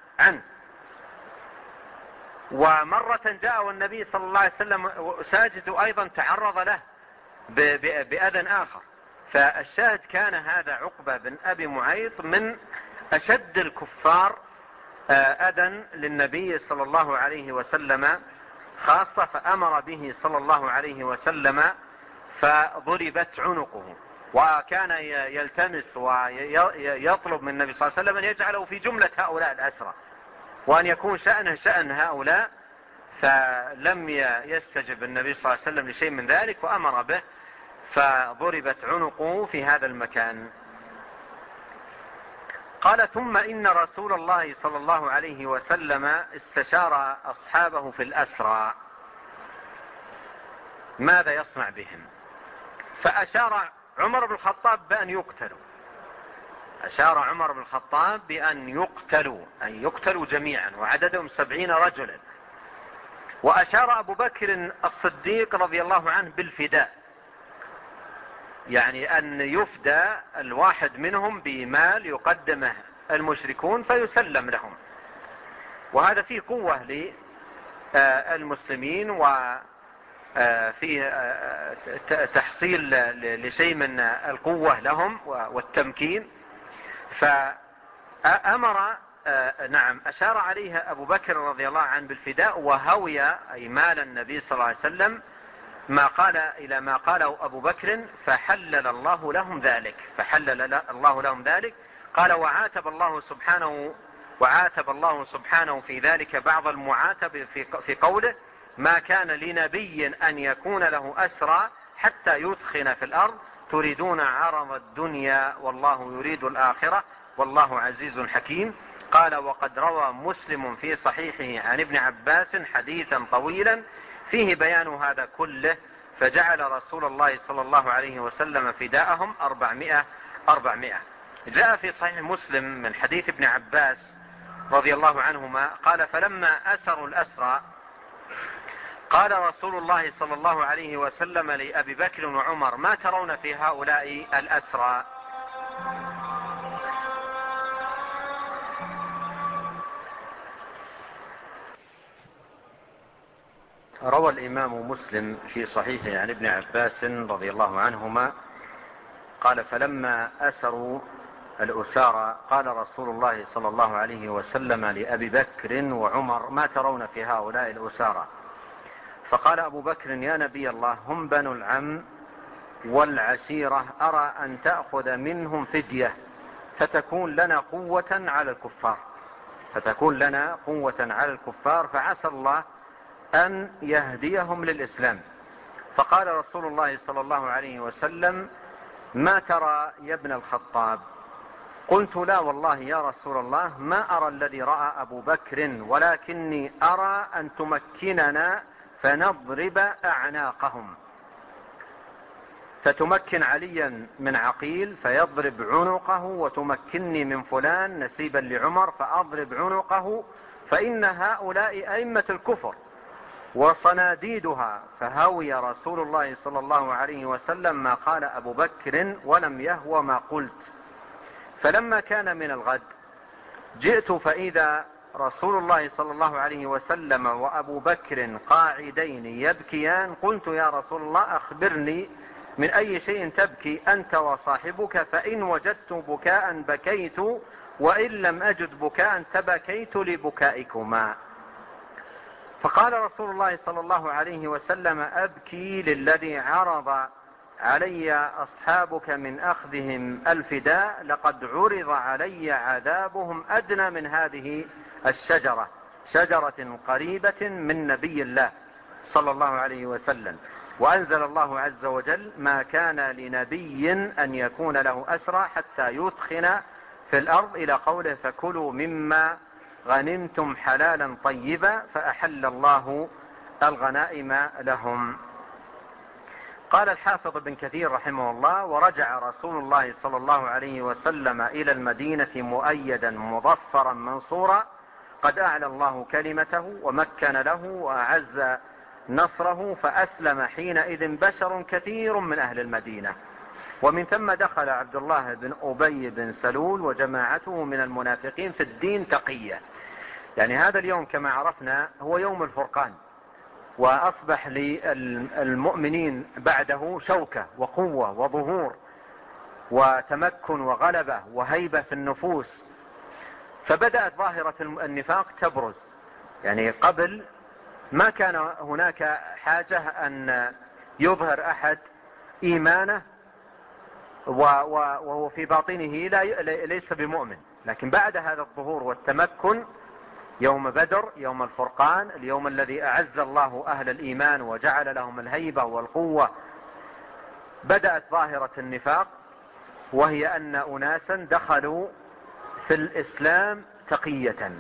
ومرة جاء والنبي صلى الله عليه وسلم ساجد أيضا تعرض له بأذى آخر. فالشاهد كان هذا عقبة بن أبي معيط من أشد الكفار أذى للنبي صلى الله عليه وسلم خاصة، فأمر به صلى الله عليه وسلم فضربت عنقه. وكان يلتمس ويطلب من النبي صلى الله عليه وسلم أن يجعله في جملة هؤلاء الأسرى، وأن يكون شأنه شأن هؤلاء، فلم يستجب النبي صلى الله عليه وسلم لشيء من ذلك وأمر به، فضربت عنقه في هذا المكان. قال: ثم إن رسول الله صلى الله عليه وسلم استشار أصحابه في الأسرى ماذا يصنع بهم، فأشار عمر بن الخطاب بأن يقتلوا، أشار عمر بن الخطاب بأن يقتلوا جميعا، وعددهم 70 رجلا. وأشار أبو بكر الصديق رضي الله عنه بالفداء، يعني أن يفدى الواحد منهم بمال يقدمه المشركون فيسلم لهم. وهذا فيه قوة للمسلمين وفيه تحصيل لشيء من القوة لهم والتمكين. فأمر أشار عليها أبو بكر رضي الله عنه بالفداء، وهوي أي مال النبي صلى الله عليه وسلم إلى ما قاله أبو بكر، فحلل الله لهم ذلك. قال: وعاتب الله سبحانه في ذلك بعض المعاتب في قوله: ما كان لنبي أن يكون له أسرى حتى يثخن في الأرض تريدون عرض الدنيا والله يريد الآخرة والله عزيز حكيم. قال: وقد روى مسلم في صحيحه عن ابن عباس حديثا طويلا فيه بيان هذا كله، فجعل رسول الله صلى الله عليه وسلم فداءهم 400. جاء في صحيح مسلم من حديث ابن عباس رضي الله عنهما قال: فلما أسروا الأسرى قال رسول الله صلى الله عليه وسلم لأبي بكر وعمر: ما ترون في هؤلاء الأسرى؟ روى الإمام مسلم في صحيحه عن ابن عباس رضي الله عنهما قال: فلما أسروا الأسارى قال رسول الله صلى الله عليه وسلم لأبي بكر وعمر: ما ترون في هؤلاء الأسارى؟ فقال أبو بكر: يا نبي الله، هم بنو العم والعشيرة، أرى أن تأخذ منهم فدية فتكون لنا قوة على الكفار، فعسى الله أن يهديهم للإسلام. فقال رسول الله صلى الله عليه وسلم: ما ترى يا ابن الخطاب؟ قلت: لا والله يا رسول الله ما أرى الذي رأى أبو بكر، ولكني أرى أن تمكننا فنضرب أعناقهم، فتمكن عليا من عقيل فيضرب عنقه، وتمكنني من فلان نسيبا لعمر فأضرب عنقه، فإن هؤلاء أئمة الكفر وصناديدها. فهوي رسول الله صلى الله عليه وسلم ما قال أبو بكر ولم يهوى ما قلت. فلما كان من الغد جئت فإذا رسول الله صلى الله عليه وسلم وأبو بكر قاعدين يبكيان قلت يا رسول الله أخبرني من أي شيء تبكي أنت وصاحبك؟ فإن وجدت بكاء بكيت وإن لم أجد بكاء تبكيت لبكائكما. فقال رسول الله صلى الله عليه وسلم أبكي للذي عرض علي أصحابك من أخذهم الفداء، لقد عرض علي عذابهم أدنى من هذه الشجرة، شجرة قريبة من نبي الله صلى الله عليه وسلم. وأنزل الله عز وجل ما كان لنبي أن يكون له أسرى حتى يثخن في الأرض إلى قوله فكلوا مما غنمتم حلالا طيبا فأحل الله الغنائم لهم. قال الحافظ ابن كثير رحمه الله ورجع رسول الله صلى الله عليه وسلم إلى المدينة مؤيدا مظفرا منصورا قد أعلى الله كلمته ومكن له وأعز نصره، فأسلم حينئذ بشر كثير من أهل المدينة. ومن ثم دخل عبد الله بن أبي بن سلول وجماعته من المنافقين في الدين تقية. يعني هذا اليوم كما عرفنا هو يوم الفرقان، وأصبح للمؤمنين بعده شوكة وقوة وظهور وتمكن وغلبة وهيبة في النفوس. فبدأت ظاهرة النفاق تبرز. يعني قبل ما كان هناك حاجة أن يظهر أحد إيمانه وهو في باطنه ليس بمؤمن، لكن بعد هذا الظهور والتمكن يوم بدر، يوم الفرقان، اليوم الذي أعز الله أهل الإيمان وجعل لهم الهيبة والقوة، بدأت ظاهرة النفاق، وهي أن أناسا دخلوا في الإسلام تقية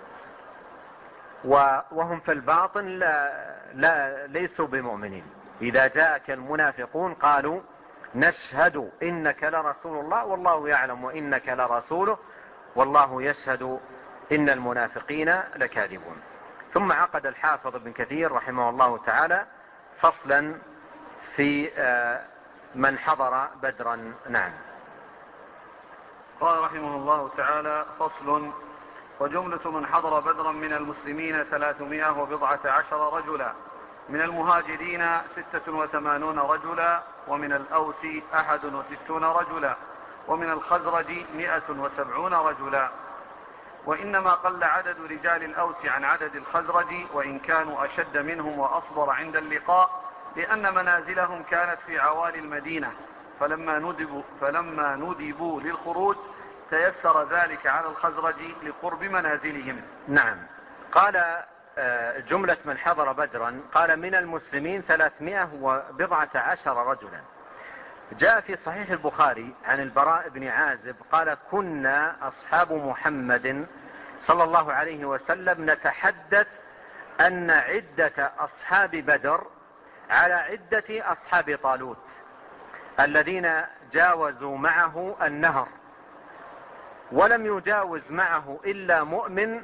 وهم في الباطن ليسوا بمؤمنين. إذا جاءك المنافقون قالوا نشهد إنك لرسول الله والله يعلم وإنك لرسوله والله يشهد إن المنافقين لكاذبون. ثم عقد الحافظ ابن كثير رحمه الله تعالى فصلا في من حضر بدرا. نعم. قال رحمه الله تعالى فصل: وجملة من حضر بدرا من المسلمين 319 رجلا، من المهاجرين 86 رجلا، ومن الأوس 61 رجلا، ومن الخزرج 170 رجلا. وإنما قل عدد رجال الأوس عن عدد الخزرج، وإن كانوا أشد منهم وأصبر عند اللقاء، لأن منازلهم كانت في عوالي المدينة، فلما ندبوا للخروج تيسر ذلك على الخزرج لقرب منازلهم. نعم. قال جملة من حضر بدرا قال من المسلمين 319 رجلا. جاء في صحيح البخاري عن البراء بن عازب قال كنا أصحاب محمد صلى الله عليه وسلم نتحدث أن عدة أصحاب بدر على عدة أصحاب طالوت الذين جاوزوا معه النهر، ولم يجاوز معه إلا مؤمن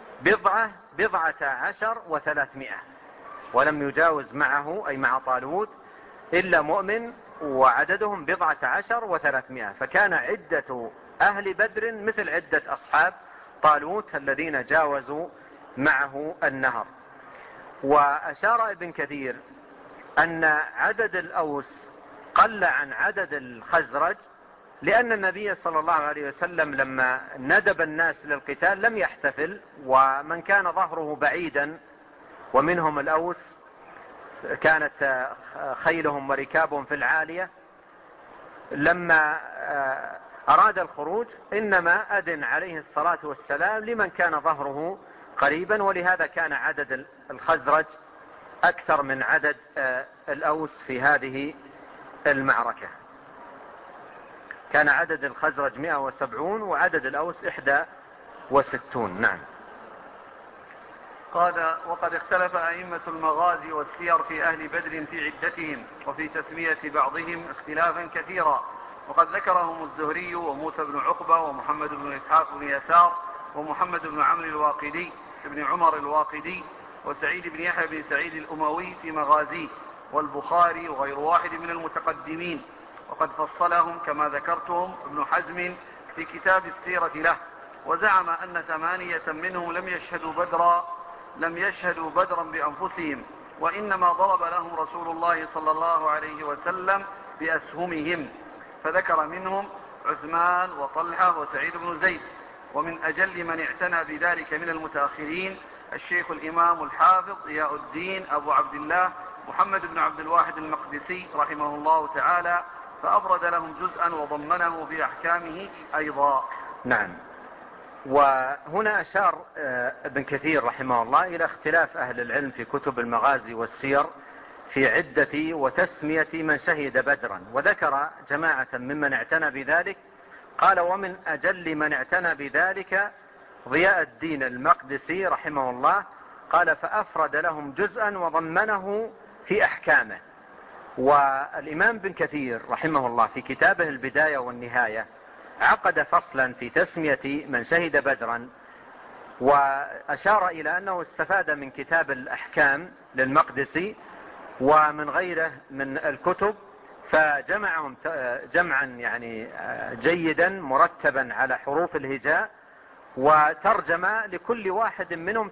19 و300. ولم يجاوز معه أي مع طالوت إلا مؤمن وعددهم 19 و300. فكان عدة أهل بدر مثل عدة أصحاب طالوت الذين جاوزوا معه النهر. وأشار ابن كثير أن عدد الأوس قل عن عدد الخزرج، لأن النبي صلى الله عليه وسلم لما ندب الناس للقتال لم يحتفل، ومن كان ظهره بعيدا ومنهم الأوس كانت خيلهم وركابهم في العالية، لما أراد الخروج إنما أذن عليه الصلاة والسلام لمن كان ظهره قريبا، ولهذا كان عدد الخزرج أكثر من عدد الأوس في هذه المعركة. كان عدد الخزرج 170 وعدد الأوس 61. نعم. قال: وقد اختلف أئمة المغازي والسير في أهل بدر في عدتهم وفي تسمية بعضهم اختلافا كثيرا، وقد ذكرهم الزهري وموسى بن عقبة ومحمد بن إسحاق بن يسار ومحمد بن عمرو الواقدي ابن عمر الواقدي وسعيد بن يحيى بن سعيد الأموي في مغازيه، والبخاري وغير واحد من المتقدمين، وقد فصلهم كما ذكرتهم ابن حزم في كتاب السيرة له، وزعم أن 8 منهم لم يشهدوا بدرا بأنفسهم، وإنما ضرب لهم رسول الله صلى الله عليه وسلم بأسهمهم، فذكر منهم عثمان وطلحة وسعيد بن زيد. ومن أجل من اعتنى بذلك من المتأخرين الشيخ الإمام الحافظ ضياء الدين أبو عبد الله محمد بن عبد الواحد المقدسي رحمه الله تعالى، فأفرد لهم جزءا وضمنه في أحكامه أيضا. نعم. وهنا أشار ابن كثير رحمه الله إلى اختلاف أهل العلم في كتب المغازي والسير في عدة وتسمية من شهد بدرا، وذكر جماعة ممن اعتنى بذلك. قال: ومن أجل من اعتنى بذلك ضياء الدين المقدسي رحمه الله، قال: فأفرد لهم جزءا وضمنه في أحكامه. والإمام بن كثير رحمه الله في كتابه البداية والنهاية عقد فصلا في تسمية من شهد بدرا، وأشار إلى أنه استفاد من كتاب الأحكام للمقدسي ومن غيره من الكتب، فجمعهم جمعا يعني جيدا مرتبا على حروف الهجاء، وترجم لكل واحد منهم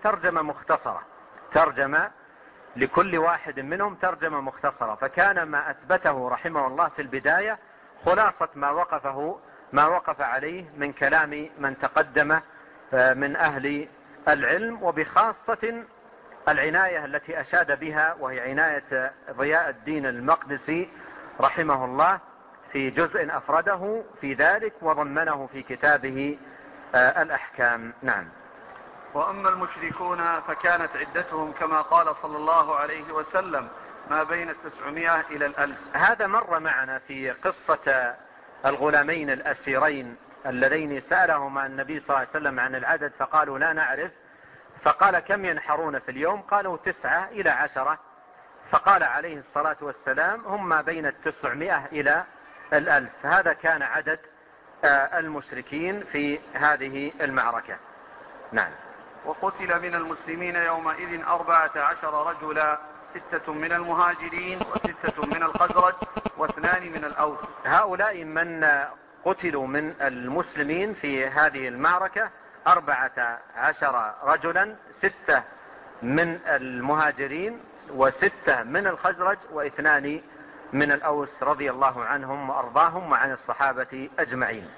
ترجمة مختصرة. فكان ما أثبته رحمه الله في البداية خلاصة ما وقف عليه من كلام من تقدم من أهل العلم، وبخاصة العناية التي أشاد بها، وهي عناية ضياء الدين المقدسي رحمه الله في جزء أفرده في ذلك وضمنه في كتابه الأحكام. نعم. وأما المشركون فكانت عدتهم كما قال صلى الله عليه وسلم ما بين 900 إلى 1000. هذا مر معنا في قصة الغلامين الأسيرين اللذين سألهما النبي صلى الله عليه وسلم عن العدد فقالوا لا نعرف، فقال: كم ينحرون في اليوم؟ قالوا 9 إلى 10. فقال عليه الصلاة والسلام: هم ما بين 900 إلى 1000. هذا كان عدد المشركين في هذه المعركة. نعم. وقتل من المسلمين يومئذ 14 رجلا، 6 من المهاجرين و6 من الخزرج و2 من الأوس. هؤلاء من قتلوا من المسلمين في هذه المعركة 14 رجلا، 6 من المهاجرين و6 من الخزرج و2 من الأوس، رضي الله عنهم وأرضاهم وعن الصحابة أجمعين.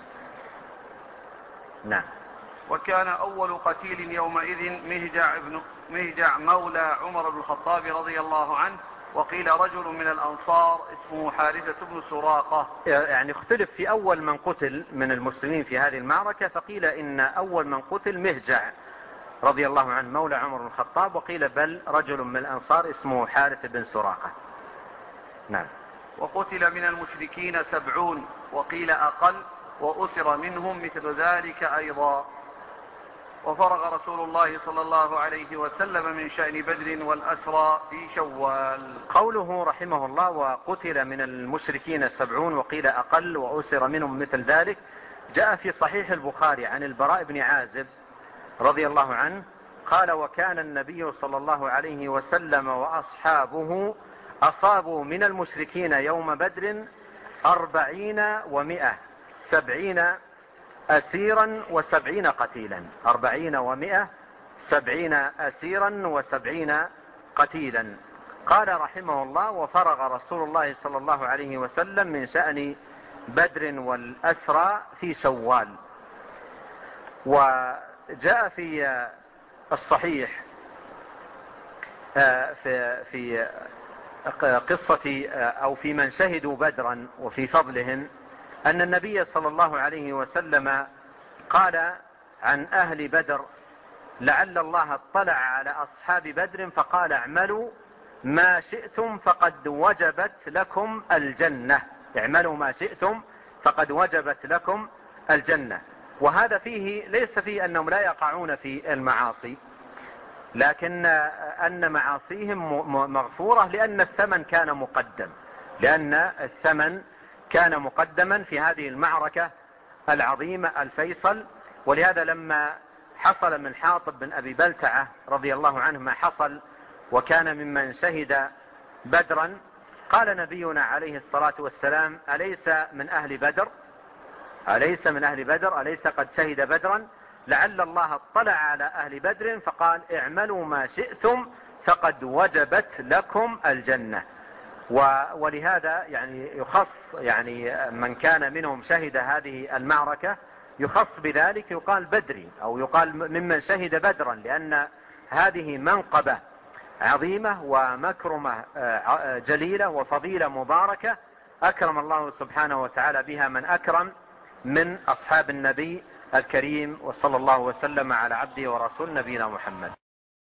نعم. وكان أول قتيل يومئذ مهجع مولى عمر بن الخطاب رضي الله عنه، وقيل رجل من الأنصار اسمه حارثة بن سراقة. يعني اختلف في أول من قتل من المسلمين في هذه المعركة، فقيل إن أول من قتل مهجع رضي الله عنه مولى عمر بن الخطاب، وقيل بل رجل من الأنصار اسمه حارث بن سراقة. نعم. وقتل من المشركين 70 وقيل أقل، وأسر منهم مثل ذلك أيضا. وفرغ رسول الله صلى الله عليه وسلم من شأن بدر والأسرى في شوال. قوله رحمه الله: وقتل من المشركين 70 وقيل أقل وأسر منهم مثل ذلك، جاء في صحيح البخاري عن البراء بن عازب رضي الله عنه قال: وكان النبي صلى الله عليه وسلم وأصحابه أصابوا من المشركين يوم بدر 40 و100، 70 أسيرا و70 قتيلا. 40 و100، 70 أسيرا و70 قتيلا. قال رحمه الله: وفرغ رسول الله صلى الله عليه وسلم من شأن بدر والأسرى في شوال. وجاء في الصحيح في قصة أو في من شهدوا بدرا وفي فضلهم أن النبي صلى الله عليه وسلم قال عن أهل بدر: لعل الله اطلع على أصحاب بدر فقال: اعملوا ما شئتم فقد وجبت لكم الجنة. اعملوا ما شئتم فقد وجبت لكم الجنة. وهذا فيه ليس فيه أنهم لا يقعون في المعاصي، لكن أن معاصيهم مغفورة لأن الثمن كان مقدما في هذه المعركة العظيمة الفيصل. ولهذا لما حصل من حاطب بن أبي بلتعة رضي الله عنه ما حصل وكان ممن شهد بدرا، قال نبينا عليه الصلاة والسلام: أليس من أهل بدر؟ أليس قد شهد بدرا؟ لعل الله اطلع على أهل بدر فقال اعملوا ما شئتم فقد وجبت لكم الجنة. ولهذا يعني يخص يعني من كان منهم شهد هذه المعركة يخص بذلك، يقال بدري أو يقال ممن شهد بدرا، لأن هذه منقبة عظيمة ومكرمة جليلة وفضيلة مباركة أكرم الله سبحانه وتعالى بها من أكرم من أصحاب النبي الكريم. وصلى الله وسلم على عبده ورسول نبينا محمد.